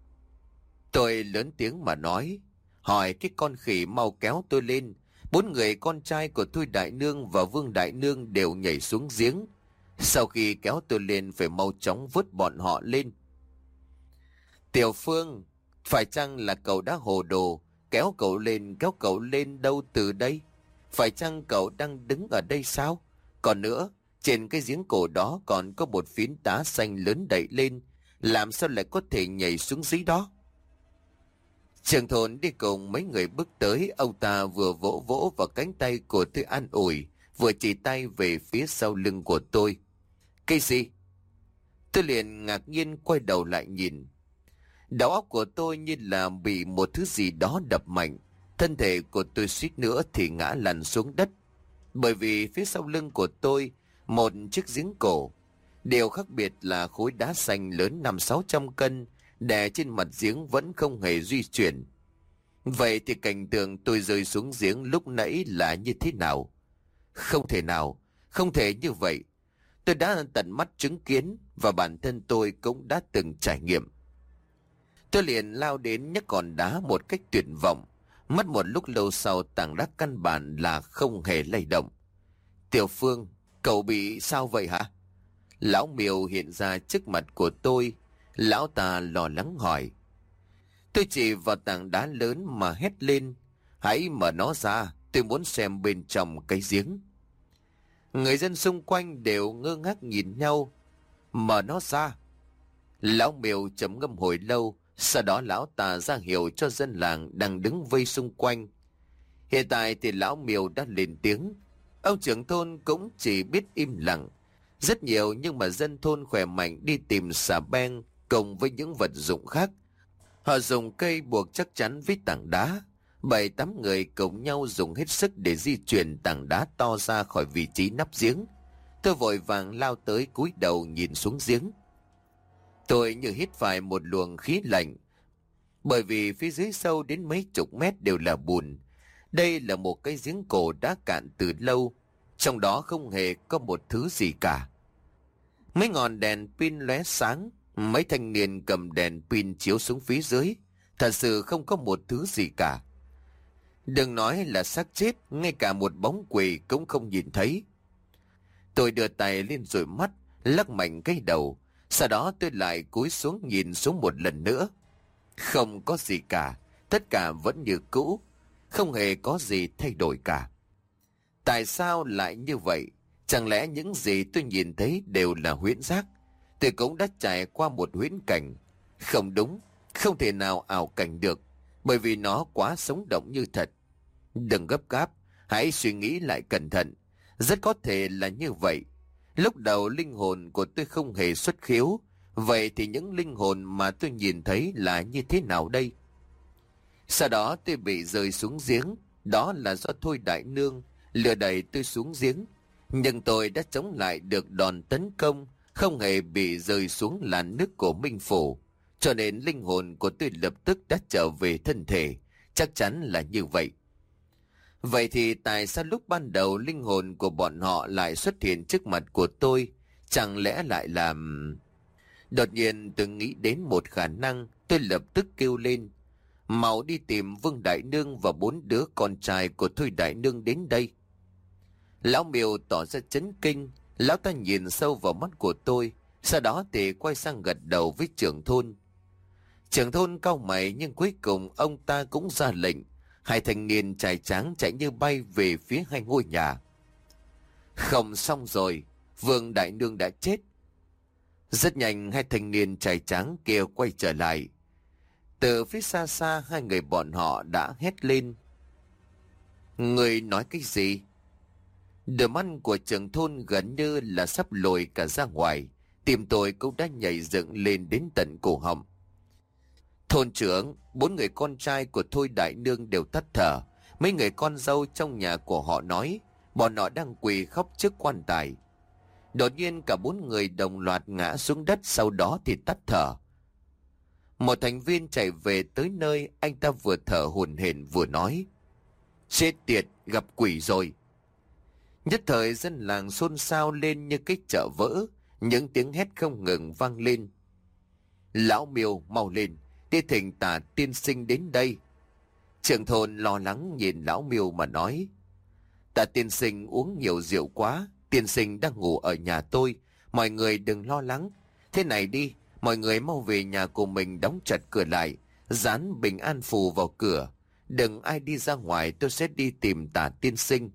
Tôi lớn tiếng mà nói, hỏi cái con khỉ mau kéo tôi lên. Bốn người con trai của Thôi Đại Nương và Vương Đại Nương đều nhảy xuống giếng. Sau khi kéo tôi lên phải mau chóng vớt bọn họ lên. Tiểu Phương, phải chăng là cậu đã hồ đồ, kéo cậu lên, kéo cậu lên đâu từ đây? Phải chăng cậu đang đứng ở đây sao? Còn nữa, trên cái giếng cổ đó còn có một phiến đá xanh lớn đậy lên, làm sao lại có thể nhảy xuống dưới đó? Trưởng thôn đi cùng mấy người bước tới, ông ta vừa vỗ vỗ vào cánh tay của tôi an ủi, vừa chỉ tay về phía sau lưng của tôi. Cái gì? Tôi liền ngạc nhiên quay đầu lại nhìn. Đầu óc của tôi như là bị một thứ gì đó đập mạnh. Thân thể của tôi suýt nữa thì ngã lăn xuống đất. Bởi vì phía sau lưng của tôi, một chiếc giếng cổ. Điều khác biệt là khối đá xanh lớn năm sáu trăm cân, đè trên mặt giếng vẫn không hề di chuyển. Vậy thì cảnh tượng tôi rơi xuống giếng lúc nãy là như thế nào? Không thể nào, không thể như vậy. Tôi đã tận mắt chứng kiến và bản thân tôi cũng đã từng trải nghiệm. Tôi liền lao đến nhấc hòn đá một cách tuyệt vọng. Mất một lúc lâu sau, tảng đá căn bản là không hề lay động. Tiểu Phương, cậu bị sao vậy hả? Lão Miêu hiện ra trước mặt của tôi. Lão ta lo lắng hỏi. Tôi chỉ vào tảng đá lớn mà hét lên. Hãy mở nó ra, tôi muốn xem bên trong cái giếng. Người dân xung quanh đều ngơ ngác nhìn nhau. Mở nó ra. Lão Miêu trầm ngâm hồi lâu. Sau đó lão ta ra hiệu cho dân làng đang đứng vây xung quanh. Hiện tại thì lão Miêu đã lên tiếng. Ông trưởng thôn cũng chỉ biết im lặng. Rất nhiều nhưng mà dân thôn khỏe mạnh đi tìm xà beng cùng với những vật dụng khác. Họ dùng cây buộc chắc chắn với tảng đá. Bảy tám người cùng nhau dùng hết sức để di chuyển tảng đá to ra khỏi vị trí nắp giếng. Tôi vội vàng lao tới cúi đầu nhìn xuống giếng. Tôi như hít phải một luồng khí lạnh. Bởi vì phía dưới sâu đến mấy chục mét đều là bùn. Đây là một cái giếng cổ đã cạn từ lâu. Trong đó không hề có một thứ gì cả. Mấy ngọn đèn pin lóe sáng. Mấy thanh niên cầm đèn pin chiếu xuống phía dưới. Thật sự không có một thứ gì cả. Đừng nói là xác chết, ngay cả một bóng quỷ cũng không nhìn thấy. Tôi đưa tay lên dụi mắt, lắc mạnh cái đầu. Sau đó tôi lại cúi xuống nhìn xuống một lần nữa. Không có gì cả, tất cả vẫn như cũ, không hề có gì thay đổi cả. Tại sao lại như vậy? Chẳng lẽ những gì tôi nhìn thấy đều là huyễn giác? Tôi cũng đã trải qua một huyễn cảnh. Không đúng, không thể nào ảo cảnh được, bởi vì nó quá sống động như thật. Đừng gấp gáp, hãy suy nghĩ lại cẩn thận. Rất có thể là như vậy. Lúc đầu linh hồn của tôi không hề xuất khiếu. Vậy thì những linh hồn mà tôi nhìn thấy là như thế nào đây? Sau đó tôi bị rơi xuống giếng. Đó là do Thôi Đại Nương lừa đẩy tôi xuống giếng. Nhưng tôi đã chống lại được đòn tấn công, không hề bị rơi xuống làn nước của Minh Phủ, cho nên linh hồn của tôi lập tức đã trở về thân thể, chắc chắn là như vậy. Vậy thì tại sao lúc ban đầu linh hồn của bọn họ lại xuất hiện trước mặt của tôi? Chẳng lẽ lại là... Đột nhiên tôi nghĩ đến một khả năng, tôi lập tức kêu lên. Mau đi tìm Vương Đại Nương và bốn đứa con trai của Thôi Đại Nương đến đây. Lão Miêu tỏ ra chấn kinh, lão ta nhìn sâu vào mắt của tôi, sau đó thì quay sang gật đầu với trưởng thôn. Trưởng thôn cau mày nhưng cuối cùng ông ta cũng ra lệnh. Hai thanh niên trai tráng chạy như bay về phía hai ngôi nhà. Không, xong rồi, Vương Đại Nương đã chết. Rất nhanh hai thanh niên trai tráng kia quay trở lại. Từ phía xa xa hai người bọn họ đã hét lên. Người nói cái gì? Đôi mắt của trưởng thôn gần như là sắp lồi cả ra ngoài. Tim tôi cũng đã nhảy dựng lên đến tận cổ họng. Thôn trưởng, bốn người con trai của Thôi Đại Nương đều tắt thở. Mấy người con dâu trong nhà của họ nói bọn họ đang quỳ khóc trước quan tài. Đột nhiên cả bốn người đồng loạt ngã xuống đất, sau đó thì tắt thở. Một thành viên chạy về tới nơi, anh ta vừa thở hổn hển vừa nói. Chết tiệt, gặp quỷ rồi. Nhất thời dân làng xôn xao lên như cái chợ vỡ, những tiếng hét không ngừng vang lên. Lão Miêu, mau lên, đi thỉnh Tả tiên sinh đến đây. Trưởng thôn lo lắng nhìn lão Miêu mà nói. Tả tiên sinh uống nhiều rượu quá, tiên sinh đang ngủ ở nhà tôi, mọi người đừng lo lắng. Thế này đi, mọi người mau về nhà của mình đóng chặt cửa lại, dán bình an phù vào cửa. Đừng ai đi ra ngoài, tôi sẽ đi tìm Tả tiên sinh.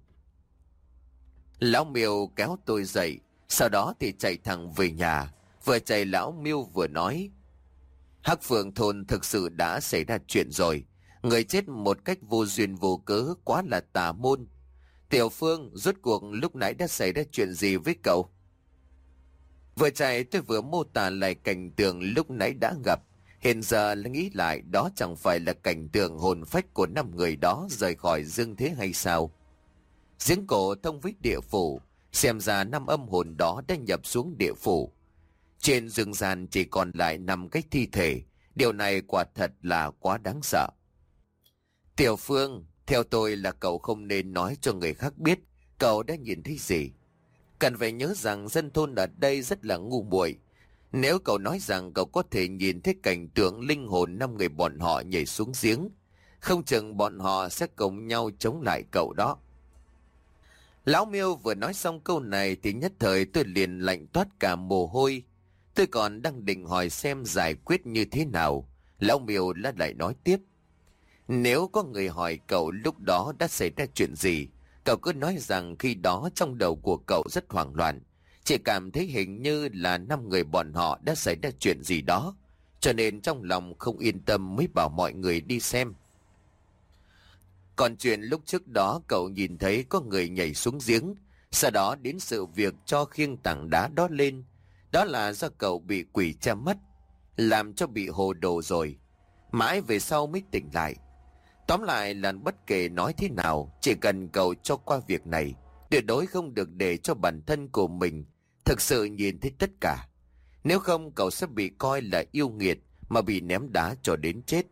Lão Miêu kéo tôi dậy, sau đó thì chạy thẳng về nhà. Vừa chạy lão Miêu vừa nói. Hắc Phượng thôn thực sự đã xảy ra chuyện rồi. Người chết một cách vô duyên vô cớ, quá là tà môn. Tiểu Phương, rốt cuộc lúc nãy đã xảy ra chuyện gì với cậu? Vừa chạy tôi vừa mô tả lại cảnh tượng lúc nãy đã gặp. Hiện giờ nghĩ lại đó chẳng phải là cảnh tượng hồn phách của năm người đó rời khỏi dương thế hay sao? Giếng cổ thông với địa phủ, xem ra năm âm hồn đó đã nhập xuống địa phủ. Trên dương gian chỉ còn lại năm cái thi thể, điều này quả thật là quá đáng sợ. Tiểu Phương, theo tôi là cậu không nên nói cho người khác biết cậu đã nhìn thấy gì. Cần phải nhớ rằng dân thôn ở đây rất là ngu muội. Nếu cậu nói rằng cậu có thể nhìn thấy cảnh tượng linh hồn năm người bọn họ nhảy xuống giếng, không chừng bọn họ sẽ cùng nhau chống lại cậu đó. Lão Miêu vừa nói xong câu này thì nhất thời tôi liền lạnh toát cả mồ hôi. Tôi còn đang định hỏi xem giải quyết như thế nào. Lão Miêu đã lại nói tiếp. Nếu có người hỏi cậu lúc đó đã xảy ra chuyện gì, cậu cứ nói rằng khi đó trong đầu của cậu rất hoảng loạn. Chỉ cảm thấy hình như là năm người bọn họ đã xảy ra chuyện gì đó, cho nên trong lòng không yên tâm mới bảo mọi người đi xem. Còn chuyện lúc trước đó cậu nhìn thấy có người nhảy xuống giếng, sau đó đến sự việc cho khiêng tảng đá đó lên, đó là do cậu bị quỷ che mắt, làm cho bị hồ đồ rồi. Mãi về sau mới tỉnh lại. Tóm lại là bất kể nói thế nào, chỉ cần cậu cho qua việc này, tuyệt đối không được để cho bản thân của mình thực sự nhìn thấy tất cả. Nếu không cậu sẽ bị coi là yêu nghiệt mà bị ném đá cho đến chết.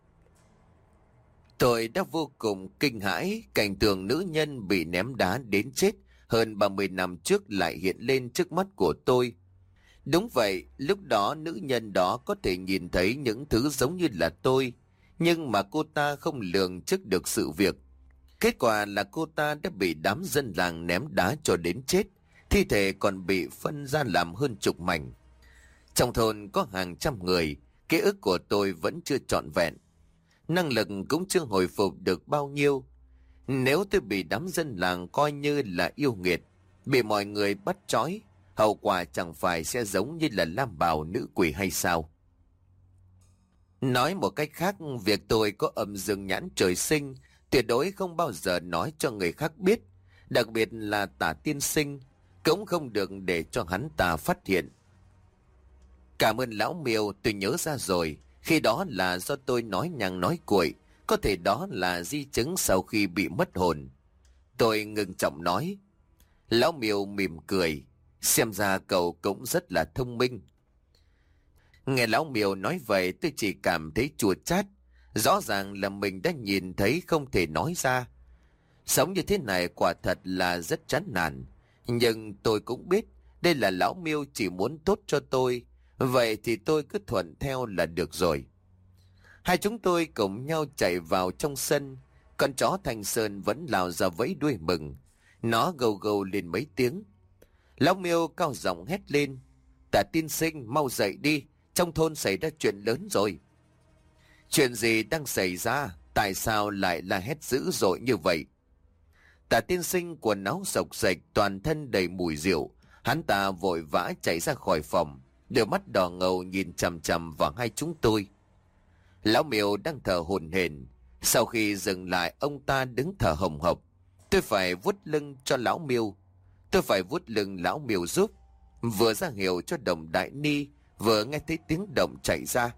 Tôi đã vô cùng kinh hãi, cảnh tượng nữ nhân bị ném đá đến chết hơn ba mươi năm trước lại hiện lên trước mắt của tôi. Đúng vậy, lúc đó nữ nhân đó có thể nhìn thấy những thứ giống như là tôi, nhưng mà cô ta không lường trước được sự việc. Kết quả là cô ta đã bị đám dân làng ném đá cho đến chết, thi thể còn bị phân ra làm hơn chục mảnh. Trong thôn có hàng trăm người, ký ức của tôi vẫn chưa trọn vẹn. Năng lực cũng chưa hồi phục được bao nhiêu. Nếu tôi bị đám dân làng coi như là yêu nghiệt, bị mọi người bắt trói, hậu quả chẳng phải sẽ giống như là lam bào nữ quỷ hay sao? Nói một cách khác, việc tôi có âm dương nhãn trời sinh tuyệt đối không bao giờ nói cho người khác biết, đặc biệt là Tả tiên sinh, cũng không được để cho hắn ta phát hiện. Cảm ơn lão Miêu, tôi nhớ ra rồi, khi đó là do tôi nói nhăng nói cuội, có thể đó là di chứng sau khi bị mất hồn. Tôi ngừng trọng nói. Lão Miêu mỉm cười. Xem ra cậu cũng rất là thông minh. Nghe lão Miêu nói vậy tôi chỉ cảm thấy chua chát. Rõ ràng là mình đã nhìn thấy không thể nói ra. Sống như thế này quả thật là rất chán nản. Nhưng tôi cũng biết đây là lão Miêu chỉ muốn tốt cho tôi. Vậy thì tôi cứ thuận theo là được rồi. Hai chúng tôi cùng nhau chạy vào trong sân. Con chó Thanh Sơn vẫn lao ra vẫy đuôi mừng. Nó gâu gâu lên mấy tiếng. Lão Miêu cao giọng hét lên: Tạ tiên sinh, mau dậy đi, trong thôn xảy ra chuyện lớn rồi. Chuyện gì đang xảy ra? Tại sao lại la hét dữ dội như vậy? Tạ tiên sinh quần áo xộc xệch, toàn thân đầy mùi rượu. Hắn ta vội vã chạy ra khỏi phòng, đôi mắt đỏ ngầu nhìn chằm chằm vào hai chúng tôi. Lão Miêu đang thở hổn hển. Sau khi dừng lại, ông ta đứng thở hồng hộc. Tôi phải vuốt lưng cho lão Miêu. Tôi phải vuốt lưng lão Miêu giúp. Vừa ra hiệu cho Đồng Đại Ni, vừa nghe thấy tiếng động chạy ra.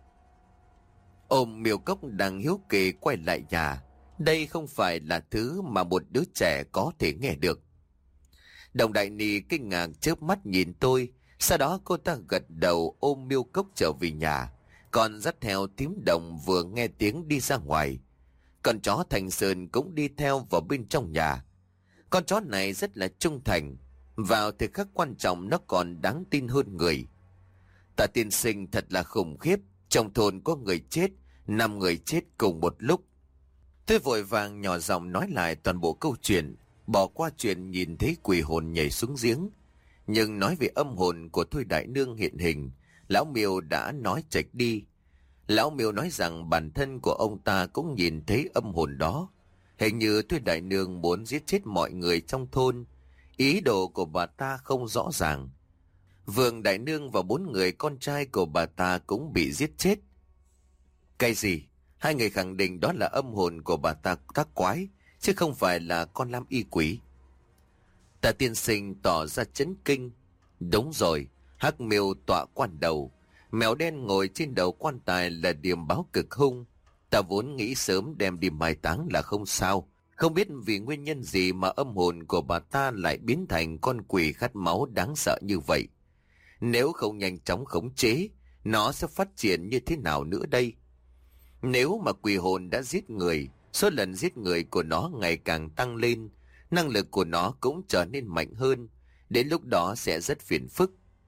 Ôm Miêu Cốc đang hiếu kỳ quay lại nhà. Đây không phải là thứ mà một đứa trẻ có thể nghe được. Đồng Đại Ni kinh ngạc chớp mắt nhìn tôi. Sau đó cô ta gật đầu ôm Miêu Cốc trở về nhà. Còn dắt theo Tím Đồng vừa nghe tiếng đi ra ngoài. Con chó Thanh Sơn cũng đi theo vào bên trong nhà. Con chó này rất là trung thành. Vào thời khắc quan trọng nó còn đáng tin hơn người. Tạ tiên sinh thật là khủng khiếp. Trong thôn có người chết, năm người chết cùng một lúc. Tôi vội vàng nhỏ giọng nói lại toàn bộ câu chuyện, bỏ qua chuyện nhìn thấy quỷ hồn nhảy xuống giếng. Nhưng nói về âm hồn của Thôi Đại Nương hiện hình, lão Miêu đã nói chệch đi. Lão Miêu nói rằng bản thân của ông ta cũng nhìn thấy âm hồn đó. Hình như Thôi Đại Nương muốn giết chết mọi người trong thôn. Ý đồ của bà ta không rõ ràng. Vương Đại Nương và bốn người con trai của bà ta cũng bị giết chết. Cái gì? Hai người khẳng định đó là âm hồn của bà ta các quái, chứ không phải là con lam y quỷ. Tạ tiên sinh tỏ ra chấn kinh. Đúng rồi, Hắc Miêu tọa quan đầu, mèo đen ngồi trên đầu quan tài là điềm báo cực hung. Ta vốn nghĩ sớm đem đi mai táng là không sao. Không biết vì nguyên nhân gì mà âm hồn của bà ta lại biến thành con quỷ khát máu đáng sợ như vậy. Nếu không nhanh chóng khống chế, nó sẽ phát triển như thế nào nữa đây? Nếu mà quỷ hồn đã giết người, số lần giết người của nó ngày càng tăng lên, năng lực của nó cũng trở nên mạnh hơn. Đến lúc đó sẽ rất phiền phức.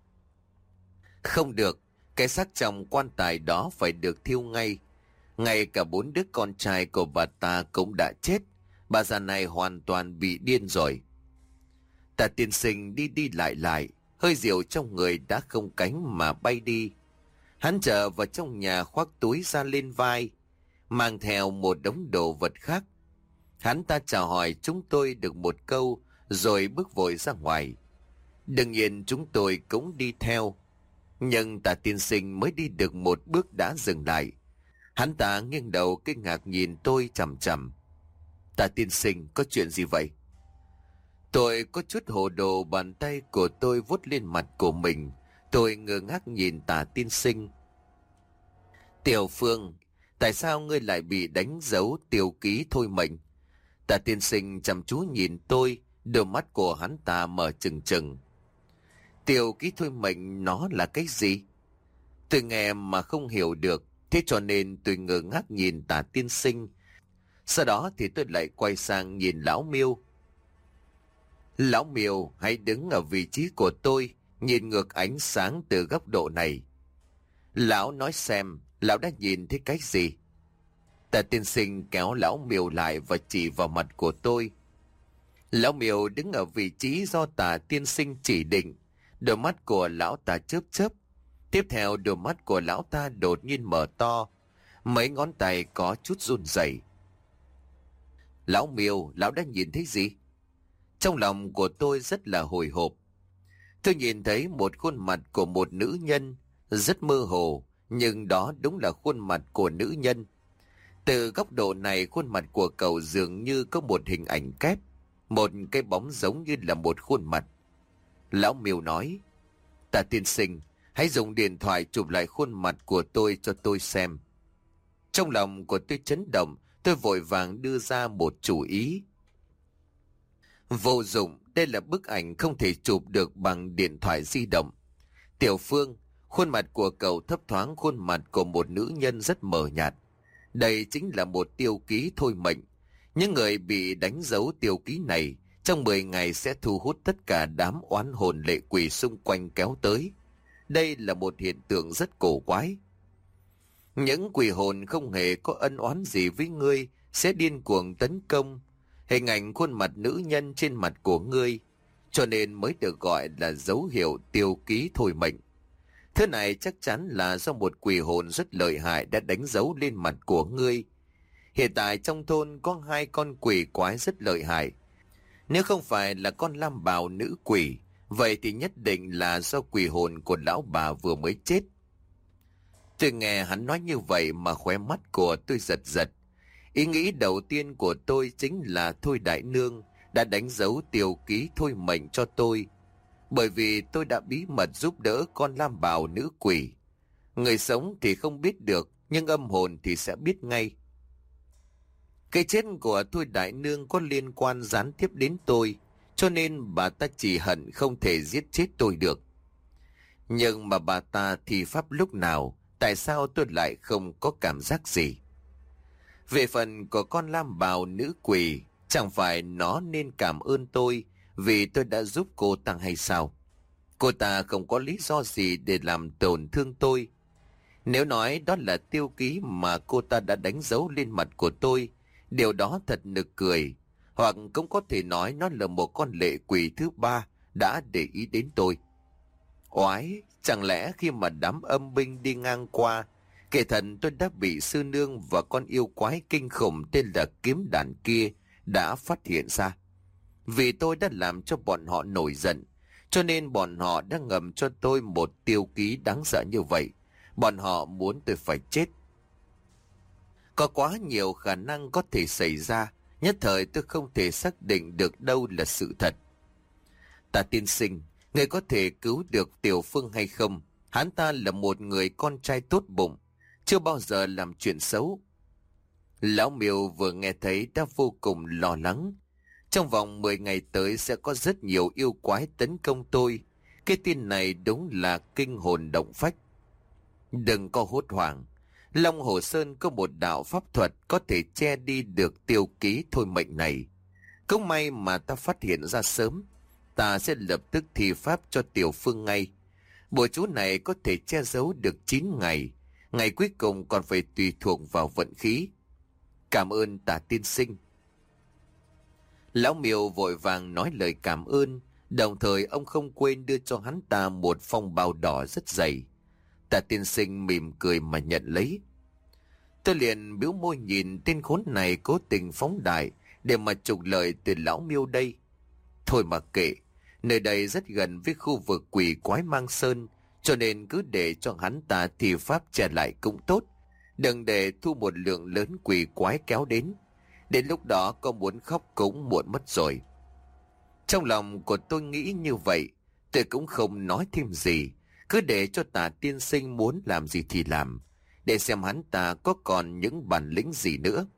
Không được, cái xác trong quan tài đó phải được thiêu ngay. Ngay cả bốn đứa con trai của bà ta cũng đã chết. Bà già này hoàn toàn bị điên rồi. Tạ tiên sinh đi đi lại lại, hơi rượu trong người đã không cánh mà bay đi. Hắn trở vào trong nhà khoác túi ra lên vai, mang theo một đống đồ vật khác. Hắn ta chào hỏi chúng tôi được một câu rồi bước vội ra ngoài. Đương nhiên chúng tôi cũng đi theo. Nhưng Tạ tiên sinh mới đi được một bước đã dừng lại. Hắn ta nghiêng đầu kinh ngạc nhìn tôi chằm chằm. Tạ tiên sinh, có chuyện gì vậy? Tôi có chút hồ đồ, bàn tay của tôi vuốt lên mặt của mình. Tôi ngơ ngác nhìn Tạ tiên sinh. Tiểu Phương, tại sao ngươi lại bị đánh dấu tiểu ký thôi mệnh? Tạ tiên sinh chăm chú nhìn tôi, đôi mắt của hắn ta mở trừng trừng. Tiểu ký thôi mệnh nó là cái gì? Tôi nghe mà không hiểu được, thế cho nên tôi ngơ ngác nhìn Tạ tiên sinh. Sau đó thì tôi lại quay sang nhìn lão Miêu. Lão Miêu, hãy đứng ở vị trí của tôi, nhìn ngược ánh sáng từ góc độ này. Lão nói xem, lão đã nhìn thấy cái gì? Tạ tiên sinh kéo lão Miêu lại và chỉ vào mặt của tôi. Lão Miêu đứng ở vị trí do Tạ tiên sinh chỉ định. Đôi mắt của lão ta chớp chớp. Tiếp theo đôi mắt của lão ta đột nhiên mở to. Mấy ngón tay có chút run rẩy. Lão Miêu, lão đã nhìn thấy gì? Trong lòng của tôi rất là hồi hộp. Tôi nhìn thấy một khuôn mặt của một nữ nhân, rất mơ hồ, nhưng đó đúng là khuôn mặt của nữ nhân. Từ góc độ này, khuôn mặt của cậu dường như có một hình ảnh kép, một cái bóng giống như là một khuôn mặt. Lão Miêu nói, Tạ tiên sinh, hãy dùng điện thoại chụp lại khuôn mặt của tôi cho tôi xem. Trong lòng của tôi chấn động, tôi vội vàng đưa ra một chủ ý. Vô dụng, đây là bức ảnh không thể chụp được bằng điện thoại di động. Tiểu Phương, khuôn mặt của cậu thấp thoáng khuôn mặt của một nữ nhân rất mờ nhạt. Đây chính là một tiêu ký thôi mệnh. Những người bị đánh dấu tiêu ký này trong mười ngày sẽ thu hút tất cả đám oán hồn lệ quỷ xung quanh kéo tới. Đây là một hiện tượng rất cổ quái. Những quỷ hồn không hề có ân oán gì với ngươi sẽ điên cuồng tấn công hình ảnh khuôn mặt nữ nhân trên mặt của ngươi, cho nên mới được gọi là dấu hiệu tiêu ký thôi mệnh. Thứ này chắc chắn là do một quỷ hồn rất lợi hại đã đánh dấu lên mặt của ngươi. Hiện tại trong thôn có hai con quỷ quái rất lợi hại. Nếu không phải là con lam bào nữ quỷ, vậy thì nhất định là do quỷ hồn của lão bà vừa mới chết. Tôi nghe hắn nói như vậy mà khóe mắt của tôi giật giật. Ý nghĩ đầu tiên của tôi chính là Thôi đại nương đã đánh dấu tiêu ký thôi mệnh cho tôi, bởi vì tôi đã bí mật giúp đỡ con lam bào nữ quỷ. Người sống thì không biết được, nhưng âm hồn thì sẽ biết ngay. Cái chết của Thôi đại nương có liên quan gián tiếp đến tôi, cho nên bà ta chỉ hận không thể giết chết tôi được. Nhưng mà bà ta thì pháp lúc nào, tại sao tôi lại không có cảm giác gì? Về phần của con lam bào nữ quỷ, chẳng phải nó nên cảm ơn tôi vì tôi đã giúp cô ta hay sao? Cô ta không có lý do gì để làm tổn thương tôi. Nếu nói đó là tiêu ký mà cô ta đã đánh dấu lên mặt của tôi, điều đó thật nực cười. Hoặc cũng có thể nói nó là một con lệ quỷ thứ ba đã để ý đến tôi. Oái, chẳng lẽ khi mà đám âm binh đi ngang qua, kẻ thần tôi đã bị sư nương và con yêu quái kinh khủng tên là kiếm đàn kia đã phát hiện ra. Vì tôi đã làm cho bọn họ nổi giận, cho nên bọn họ đã ngầm cho tôi một tiêu ký đáng sợ như vậy. Bọn họ muốn tôi phải chết. Có quá nhiều khả năng có thể xảy ra, nhất thời tôi không thể xác định được đâu là sự thật. Tạ tiên sinh, người có thể cứu được Tiểu Phương hay không? Hắn ta là một người con trai tốt bụng, chưa bao giờ làm chuyện xấu. Lão Miêu vừa nghe thấy đã vô cùng lo lắng. Trong vòng mười ngày tới sẽ có rất nhiều yêu quái tấn công tôi. Cái tin này đúng là kinh hồn động phách. Đừng có hốt hoảng. Long Hồ Sơn có một đạo pháp thuật có thể che đi được tiêu ký thôi mệnh này. Cũng may mà ta phát hiện ra sớm. Ta sẽ lập tức thi pháp cho Tiểu Phương ngay. Bùa chú này có thể che giấu được chín ngày. Ngày cuối cùng còn phải tùy thuộc vào vận khí. Cảm ơn Tạ tiên sinh. Lão Miêu vội vàng nói lời cảm ơn, đồng thời ông không quên đưa cho hắn ta một phong bao đỏ rất dày. Tạ tiên sinh mỉm cười mà nhận lấy. Tôi liền bĩu môi nhìn tên khốn này cố tình phóng đại để mà trục lợi từ lão Miêu đây. Thôi mà kệ, nơi đây rất gần với khu vực quỷ quái Mang Sơn, cho nên cứ để cho hắn ta thì pháp che lại cũng tốt. Đừng để thu một lượng lớn quỷ quái kéo đến. Đến lúc đó có muốn khóc cũng muộn mất rồi. Trong lòng của tôi nghĩ như vậy, tôi cũng không nói thêm gì. Cứ để cho Tạ tiên sinh muốn làm gì thì làm, để xem hắn ta có còn những bản lĩnh gì nữa.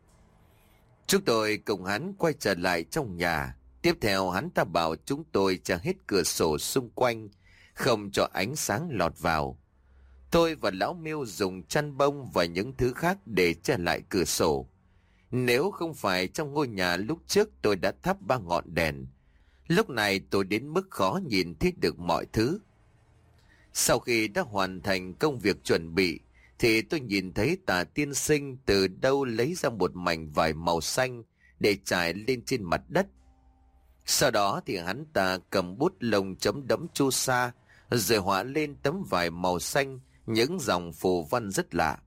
Chúng tôi cùng hắn quay trở lại trong nhà. Tiếp theo hắn ta bảo chúng tôi che hết cửa sổ xung quanh, không cho ánh sáng lọt vào. Tôi và lão Miêu dùng chăn bông và những thứ khác để che lại cửa sổ. Nếu không phải trong ngôi nhà lúc trước tôi đã thắp ba ngọn đèn, lúc này tôi đến mức khó nhìn thấy được mọi thứ. Sau khi đã hoàn thành công việc chuẩn bị, thì tôi nhìn thấy Tạ tiên sinh từ đâu lấy ra một mảnh vải màu xanh để trải lên trên mặt đất. Sau đó thì hắn ta cầm bút lông chấm đẫm chu sa, rồi họa lên tấm vải màu xanh những dòng phù văn rất lạ.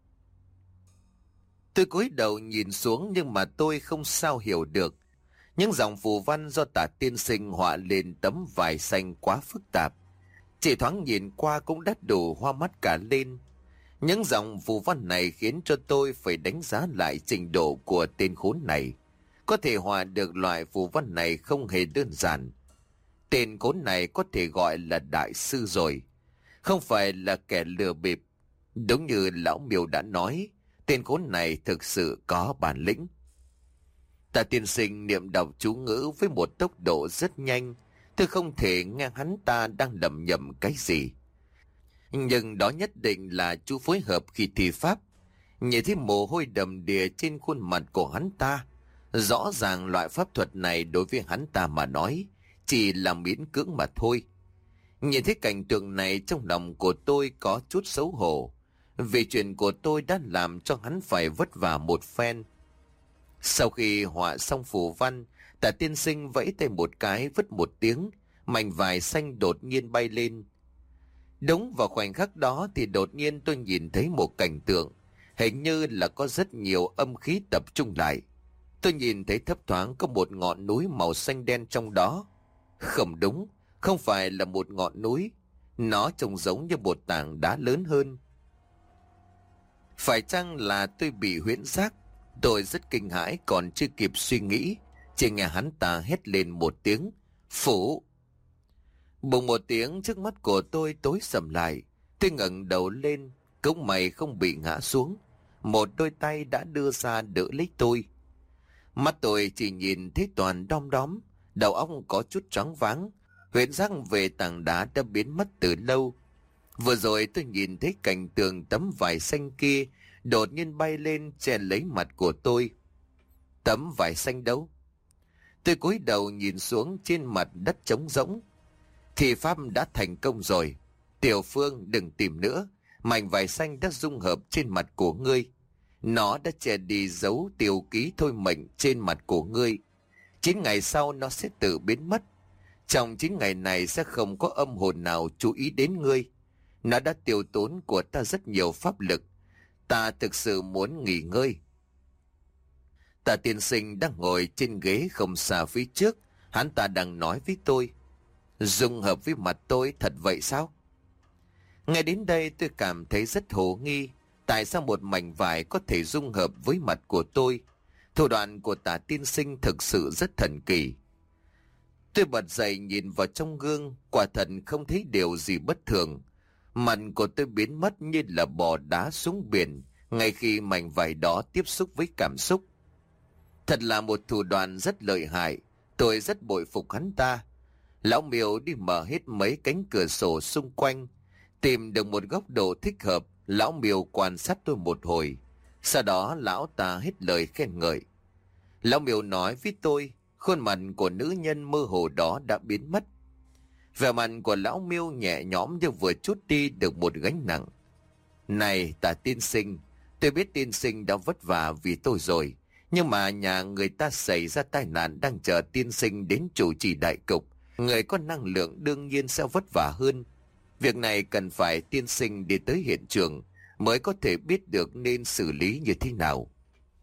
Tôi cúi đầu nhìn xuống nhưng mà tôi không sao hiểu được. Những dòng phù văn do Tạ tiên sinh họa lên tấm vải xanh quá phức tạp. Chỉ thoáng nhìn qua cũng đã đủ hoa mắt cả lên. Những dòng phù văn này khiến cho tôi phải đánh giá lại trình độ của tên khốn này. Có thể họa được loại phù văn này không hề đơn giản. Tên khốn này có thể gọi là đại sư rồi, không phải là kẻ lừa bịp. Đúng như lão Miêu đã nói, tên khốn này thực sự có bản lĩnh. Tả tiên sinh niệm đọc chú ngữ với một tốc độ rất nhanh. Tôi không thể nghe hắn ta đang lẩm nhẩm cái gì. Nhưng đó nhất định là chú phối hợp khi thi pháp. Nhìn thấy mồ hôi đầm đìa trên khuôn mặt của hắn ta. Rõ ràng loại pháp thuật này đối với hắn ta mà nói chỉ là miễn cưỡng mà thôi. Nhìn thấy cảnh tượng này, trong lòng của tôi có chút xấu hổ, vì chuyện của tôi đã làm cho hắn phải vất vả một phen. Sau khi họa xong phù văn, Tả tiên sinh vẫy tay một cái, vứt một tiếng, mảnh vải xanh đột nhiên bay lên. Đúng vào khoảnh khắc đó thì đột nhiên tôi nhìn thấy một cảnh tượng, hình như là có rất nhiều âm khí tập trung lại. Tôi nhìn thấy thấp thoáng có một ngọn núi màu xanh đen trong đó. Không đúng, không phải là một ngọn núi, nó trông giống như một tảng đá lớn hơn. Phải chăng là tôi bị huyễn giác? Tôi rất kinh hãi, còn chưa kịp suy nghĩ, chỉ nghe hắn ta hét lên một tiếng, phủ. Bùng một tiếng, trước mắt của tôi tối sầm lại. Tôi ngẩng đầu lên, cũng may không bị ngã xuống. Một đôi tay đã đưa ra đỡ lấy tôi. Mắt tôi chỉ nhìn thấy toàn đom đóm, đầu óc có chút choáng váng. Huyễn giác về tảng đá đã biến mất từ lâu. Vừa rồi tôi nhìn thấy cảnh tượng tấm vải xanh kia đột nhiên bay lên che lấy mặt của tôi. Tấm vải xanh đâu? Tôi cúi đầu nhìn xuống trên mặt đất trống rỗng. Thì pháp đã thành công rồi. Tiểu Phương, đừng tìm nữa. Mảnh vải xanh đã dung hợp trên mặt của ngươi. Nó đã che đi dấu tiểu ký thôi mệnh trên mặt của ngươi. Chín ngày sau nó sẽ tự biến mất. Trong chín ngày này sẽ không có âm hồn nào chú ý đến ngươi. Nó đã tiêu tốn của ta rất nhiều pháp lực. Ta thực sự muốn nghỉ ngơi. Tả tiên sinh đang ngồi trên ghế không xa phía trước. Hắn ta đang nói với tôi. Dung hợp với mặt tôi thật vậy sao? Ngay đến đây tôi cảm thấy rất hồ nghi. Tại sao một mảnh vải có thể dung hợp với mặt của tôi? Thủ đoạn của Tả tiên sinh thực sự rất thần kỳ. Tôi bật dậy nhìn vào trong gương, quả thật không thấy điều gì bất thường. Mặt của tôi biến mất như là bò đá xuống biển ngay khi mảnh vải đó tiếp xúc với cảm xúc. Thật là một thủ đoạn rất lợi hại, tôi rất bội phục hắn ta. Lão Miêu đi mở hết mấy cánh cửa sổ xung quanh, tìm được một góc độ thích hợp. Lão Miêu quan sát tôi một hồi, sau đó lão ta hết lời khen ngợi. Lão Miêu nói với tôi, khuôn mặt của nữ nhân mơ hồ đó đã biến mất. Vẻ mặt của lão Miêu nhẹ nhõm như vừa trút đi được một gánh nặng. Này Tả tiên sinh, tôi biết tiên sinh đã vất vả vì tôi rồi, nhưng mà nhà người ta xảy ra tai nạn đang chờ tiên sinh đến chủ trì đại cục. Người có năng lượng đương nhiên sẽ vất vả hơn. Việc này cần phải tiên sinh đi tới hiện trường mới có thể biết được nên xử lý như thế nào.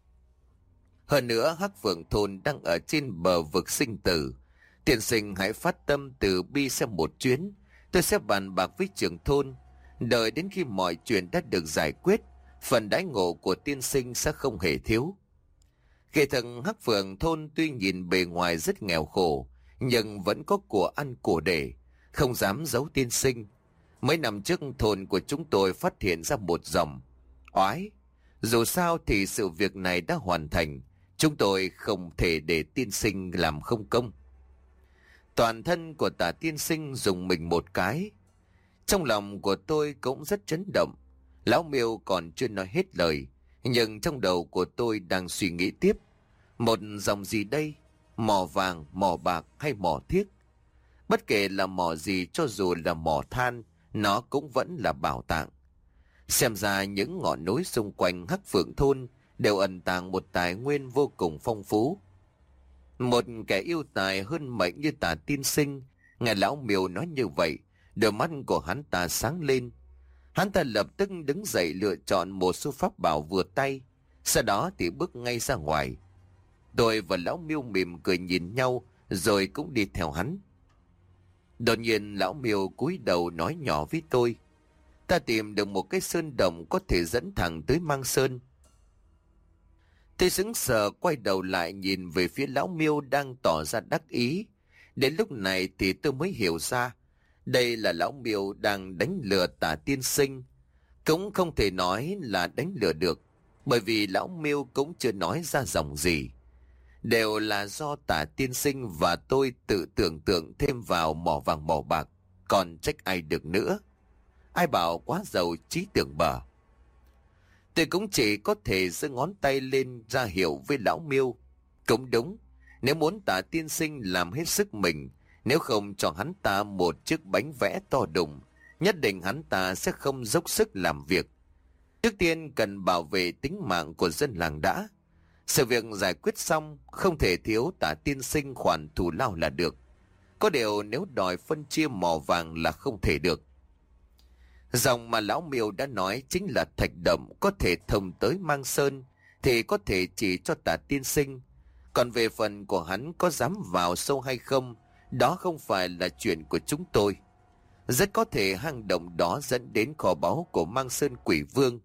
Hơn nữa, Hắc Phượng thôn đang ở trên bờ vực sinh tử. Tiên sinh hãy phát tâm từ bi xem một chuyến. Tôi sẽ bàn bạc với trưởng thôn. Đợi đến khi mọi chuyện đã được giải quyết, phần đãi ngộ của tiên sinh sẽ không hề thiếu. Kỳ thực Hắc Phượng thôn tuy nhìn bề ngoài rất nghèo khổ, nhưng vẫn có của ăn của để, không dám giấu tiên sinh. Mấy năm trước thôn của chúng tôi phát hiện ra một dòng oái. Dù sao thì sự việc này đã hoàn thành, chúng tôi không thể để tiên sinh làm không công. Toàn thân của Tả tiên sinh dùng mình một cái. Trong lòng của tôi cũng rất chấn động. Lão Miêu còn chưa nói hết lời, nhưng trong đầu của tôi đang suy nghĩ tiếp. Một dòng gì đây? Mỏ vàng, mỏ bạc hay mỏ thiếc? Bất kể là mỏ gì, cho dù là mỏ than, nó cũng vẫn là bảo tàng. Xem ra những ngọn núi xung quanh Hắc Phượng thôn đều ẩn tàng một tài nguyên vô cùng phong phú. Một kẻ yêu tài hơn mệnh như Tả tiên sinh, nghe lão Miêu nói như vậy, đôi mắt của hắn ta sáng lên. Hắn ta lập tức đứng dậy lựa chọn một số pháp bảo vừa tay, sau đó thì bước ngay ra ngoài. Tôi và lão Miêu mỉm cười nhìn nhau, rồi cũng đi theo hắn. Đột nhiên lão Miêu cúi đầu nói nhỏ với tôi. Ta tìm được một cái sơn động có thể dẫn thẳng tới Mang Sơn. Tôi sững sờ quay đầu lại nhìn về phía lão Miêu đang tỏ ra đắc ý. Đến lúc này thì tôi mới hiểu ra, đây là lão Miêu đang đánh lừa Tả tiên sinh. Cũng không thể nói là đánh lừa được, bởi vì lão Miêu cũng chưa nói ra dòng gì. đều là do Tả tiên sinh và tôi tự tưởng tượng thêm vào mỏ vàng mỏ bạc, còn trách ai được nữa. Ai bảo quá giàu trí tưởng bở. Tôi cũng chỉ có thể giơ ngón tay lên ra hiệu với lão Miêu. Cũng đúng, nếu muốn Tả tiên sinh làm hết sức mình, nếu không cho hắn ta một chiếc bánh vẽ to đùng, nhất định hắn ta sẽ không dốc sức làm việc. Trước tiên cần bảo vệ tính mạng của dân làng đã. Sự việc giải quyết xong, không thể thiếu Tả tiên sinh khoản thù lao là được. Có điều nếu đòi phân chia mỏ vàng là không thể được. Dòng mà lão Miêu đã nói chính là thạch động có thể thông tới Mang Sơn, thì có thể chỉ cho Tả tiên sinh. Còn về phần của hắn có dám vào sâu hay không, đó không phải là chuyện của chúng tôi. Rất có thể hang động đó dẫn đến kho báu của Mang Sơn Quỷ Vương.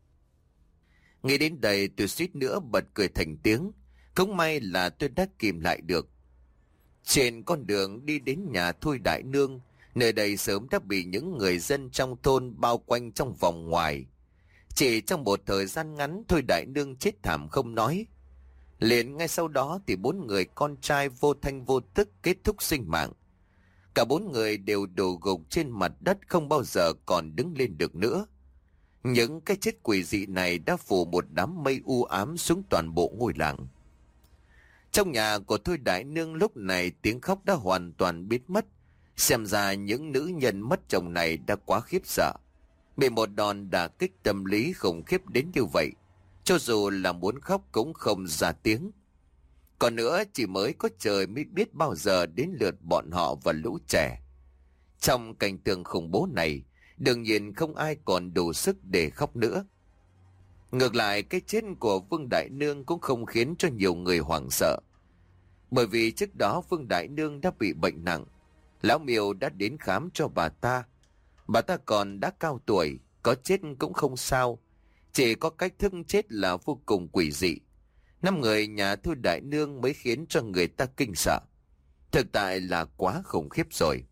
Nghĩ đến đây tôi suýt nữa bật cười thành tiếng. Cũng may là tôi đã kìm lại được. Trên con đường đi đến nhà Thôi Đại Nương, nơi đây sớm đã bị những người dân trong thôn bao quanh trong vòng ngoài. Chỉ trong một thời gian ngắn, Thôi Đại Nương chết thảm không nói. Liền ngay sau đó thì bốn người con trai vô thanh vô tức kết thúc sinh mạng. Cả bốn người đều đổ gục trên mặt đất, không bao giờ còn đứng lên được nữa. Những cái chết quỷ dị này đã phủ một đám mây u ám xuống toàn bộ ngôi làng. Trong nhà của Thôi Đại Nương lúc này tiếng khóc đã hoàn toàn biến mất. Xem ra những nữ nhân mất chồng này đã quá khiếp sợ. Bị một đòn đả kích tâm lý khủng khiếp đến như vậy, cho dù là muốn khóc cũng không ra tiếng. Còn nữa, chỉ mới có trời mới biết bao giờ đến lượt bọn họ và lũ trẻ. Trong cảnh tượng khủng bố này, đương nhiên không ai còn đủ sức để khóc nữa. Ngược lại, cái chết của Vương Đại Nương cũng không khiến cho nhiều người hoảng sợ. Bởi vì trước đó Vương Đại Nương đã bị bệnh nặng. Lão Miêu đã đến khám cho bà ta. Bà ta còn đã cao tuổi, có chết cũng không sao. Chỉ có cách thức chết là vô cùng quỷ dị. Năm người nhà Thôi Đại Nương mới khiến cho người ta kinh sợ. Thực tại là quá khủng khiếp rồi.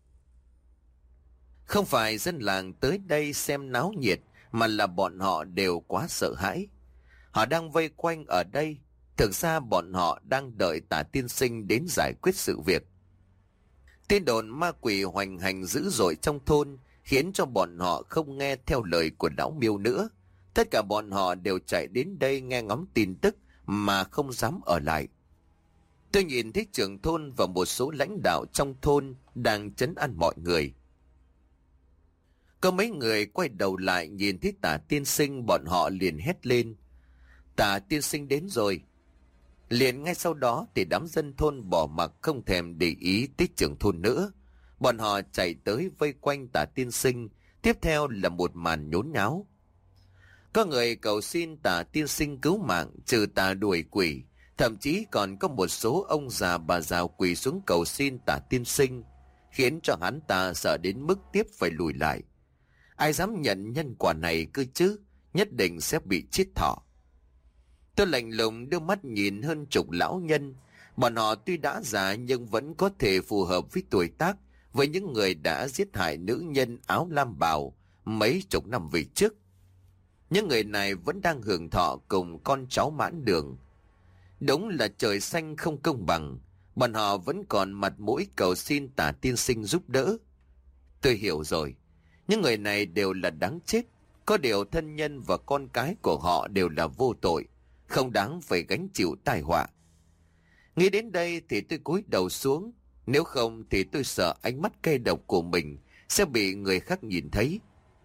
Không phải dân làng tới đây xem náo nhiệt, mà là bọn họ đều quá sợ hãi. Họ đang vây quanh ở đây. Thực ra bọn họ đang đợi Tả tiên sinh đến giải quyết sự việc. Tin đồn ma quỷ hoành hành dữ dội trong thôn khiến cho bọn họ không nghe theo lời của lão Miêu nữa. Tất cả bọn họ đều chạy đến đây nghe ngóng tin tức mà không dám ở lại. Tôi nhìn thấy trưởng thôn và một số lãnh đạo trong thôn đang trấn an mọi người. Có mấy người quay đầu lại nhìn thấy Tả tiên sinh, bọn họ liền hét lên: Tả tiên sinh đến rồi. Liền ngay sau đó thì đám dân thôn bỏ mặc không thèm để ý tới trưởng thôn nữa. Bọn họ chạy tới vây quanh Tả tiên sinh. Tiếp theo là một màn nhốn nháo. Có người cầu xin Tả tiên sinh cứu mạng, trừ tà đuổi quỷ. Thậm chí còn có một số ông già bà già quỳ xuống cầu xin Tả tiên sinh, khiến cho hắn ta sợ đến mức tiếp phải lùi lại. Ai dám nhận nhân quả này cơ chứ, nhất định sẽ bị chết thọ. Tôi lạnh lùng đưa mắt nhìn hơn chục lão nhân. Bọn họ tuy đã già nhưng vẫn có thể phù hợp với tuổi tác, với những người đã giết hại nữ nhân áo lam bào mấy chục năm về trước. Những người này vẫn đang hưởng thọ cùng con cháu Mãn Đường. Đúng là trời xanh không công bằng, bọn họ vẫn còn mặt mũi cầu xin Tả tiên sinh giúp đỡ. Tôi hiểu rồi, những người này đều là đáng chết. Có điều thân nhân và con cái của họ đều là vô tội, không đáng phải gánh chịu tai họa. Nghĩ đến đây thì tôi cúi đầu xuống. Nếu không thì tôi sợ ánh mắt cay độc của mình sẽ bị người khác nhìn thấy.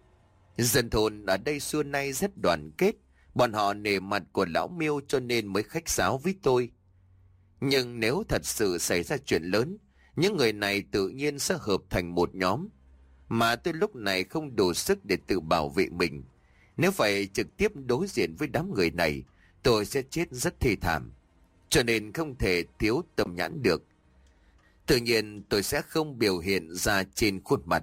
Dân thôn ở đây xưa nay rất đoàn kết. Bọn họ nể mặt của lão Miêu cho nên mới khách sáo với tôi. Nhưng nếu thật sự xảy ra chuyện lớn, những người này tự nhiên sẽ hợp thành một nhóm. Mà tôi lúc này không đủ sức để tự bảo vệ mình. Nếu phải trực tiếp đối diện với đám người này, tôi sẽ chết rất thê thảm. Cho nên không thể thiếu tâm nhãn được. Tự nhiên tôi sẽ không biểu hiện ra trên khuôn mặt.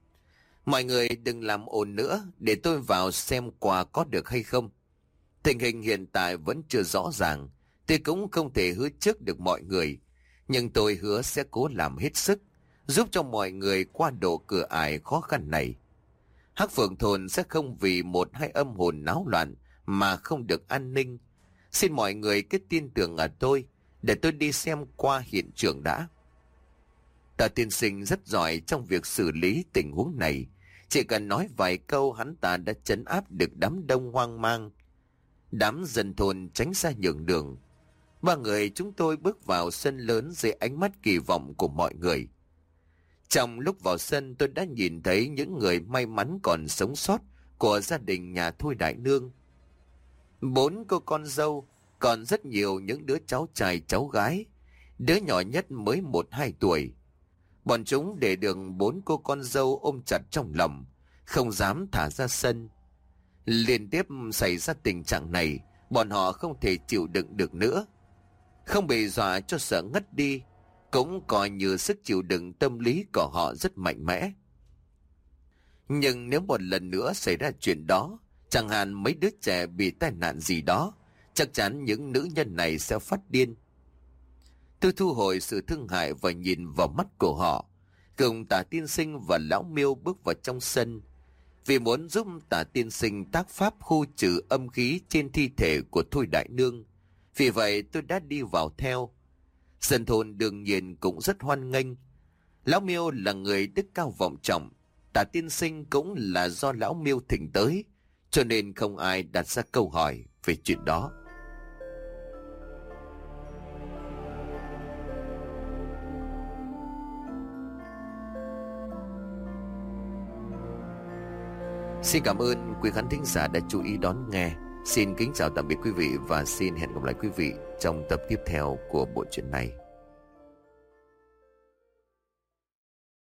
Mọi người đừng làm ồn nữa, để tôi vào xem quà có được hay không. Tình hình hiện tại vẫn chưa rõ ràng. Tôi cũng không thể hứa trước được mọi người. Nhưng tôi hứa sẽ cố làm hết sức, giúp cho mọi người qua độ cửa ải khó khăn này. Hắc Phượng thôn sẽ không vì một hai âm hồn náo loạn mà không được an ninh. Xin mọi người cứ tin tưởng ở tôi. để tôi đi xem qua hiện trường đã. Tả tiên sinh rất giỏi trong việc xử lý tình huống này. Chỉ cần nói vài câu, hắn ta đã trấn áp được đám đông hoang mang. Đám dân thôn tránh ra nhường đường. Ba người chúng tôi bước vào sân lớn dưới ánh mắt kỳ vọng của mọi người. Trong lúc vào sân, tôi đã nhìn thấy những người may mắn còn sống sót của gia đình nhà Thôi Đại Nương. Bốn cô con dâu, còn rất nhiều những đứa cháu trai cháu gái. Đứa nhỏ nhất mới một hai tuổi. Bọn chúng để đường bốn cô con dâu ôm chặt trong lòng, không dám thả ra sân. Liên tiếp xảy ra tình trạng này, bọn họ không thể chịu đựng được nữa. Không bị dọa cho sợ ngất đi, cũng coi như sức chịu đựng tâm lý của họ rất mạnh mẽ. Nhưng nếu một lần nữa xảy ra chuyện đó, chẳng hạn mấy đứa trẻ bị tai nạn gì đó, chắc chắn những nữ nhân này sẽ phát điên. Tôi thu hồi sự thương hại và nhìn vào mắt của họ, cùng Tả tiên sinh và lão Miêu bước vào trong sân. Vì muốn giúp Tả tiên sinh tác pháp khu trừ âm khí trên thi thể của Thôi Đại Nương, vì vậy tôi đã đi vào theo. Dân thôn đương nhiên cũng rất hoan nghênh. Lão Miêu là người đức cao vọng trọng, Tả tiên sinh cũng là do lão Miêu thỉnh tới, cho nên không ai đặt ra câu hỏi về chuyện đó. Xin cảm ơn quý khán thính giả đã chú ý đón nghe. Xin kính chào tạm biệt quý vị và xin hẹn gặp lại quý vị trong tập tiếp theo của bộ truyện này.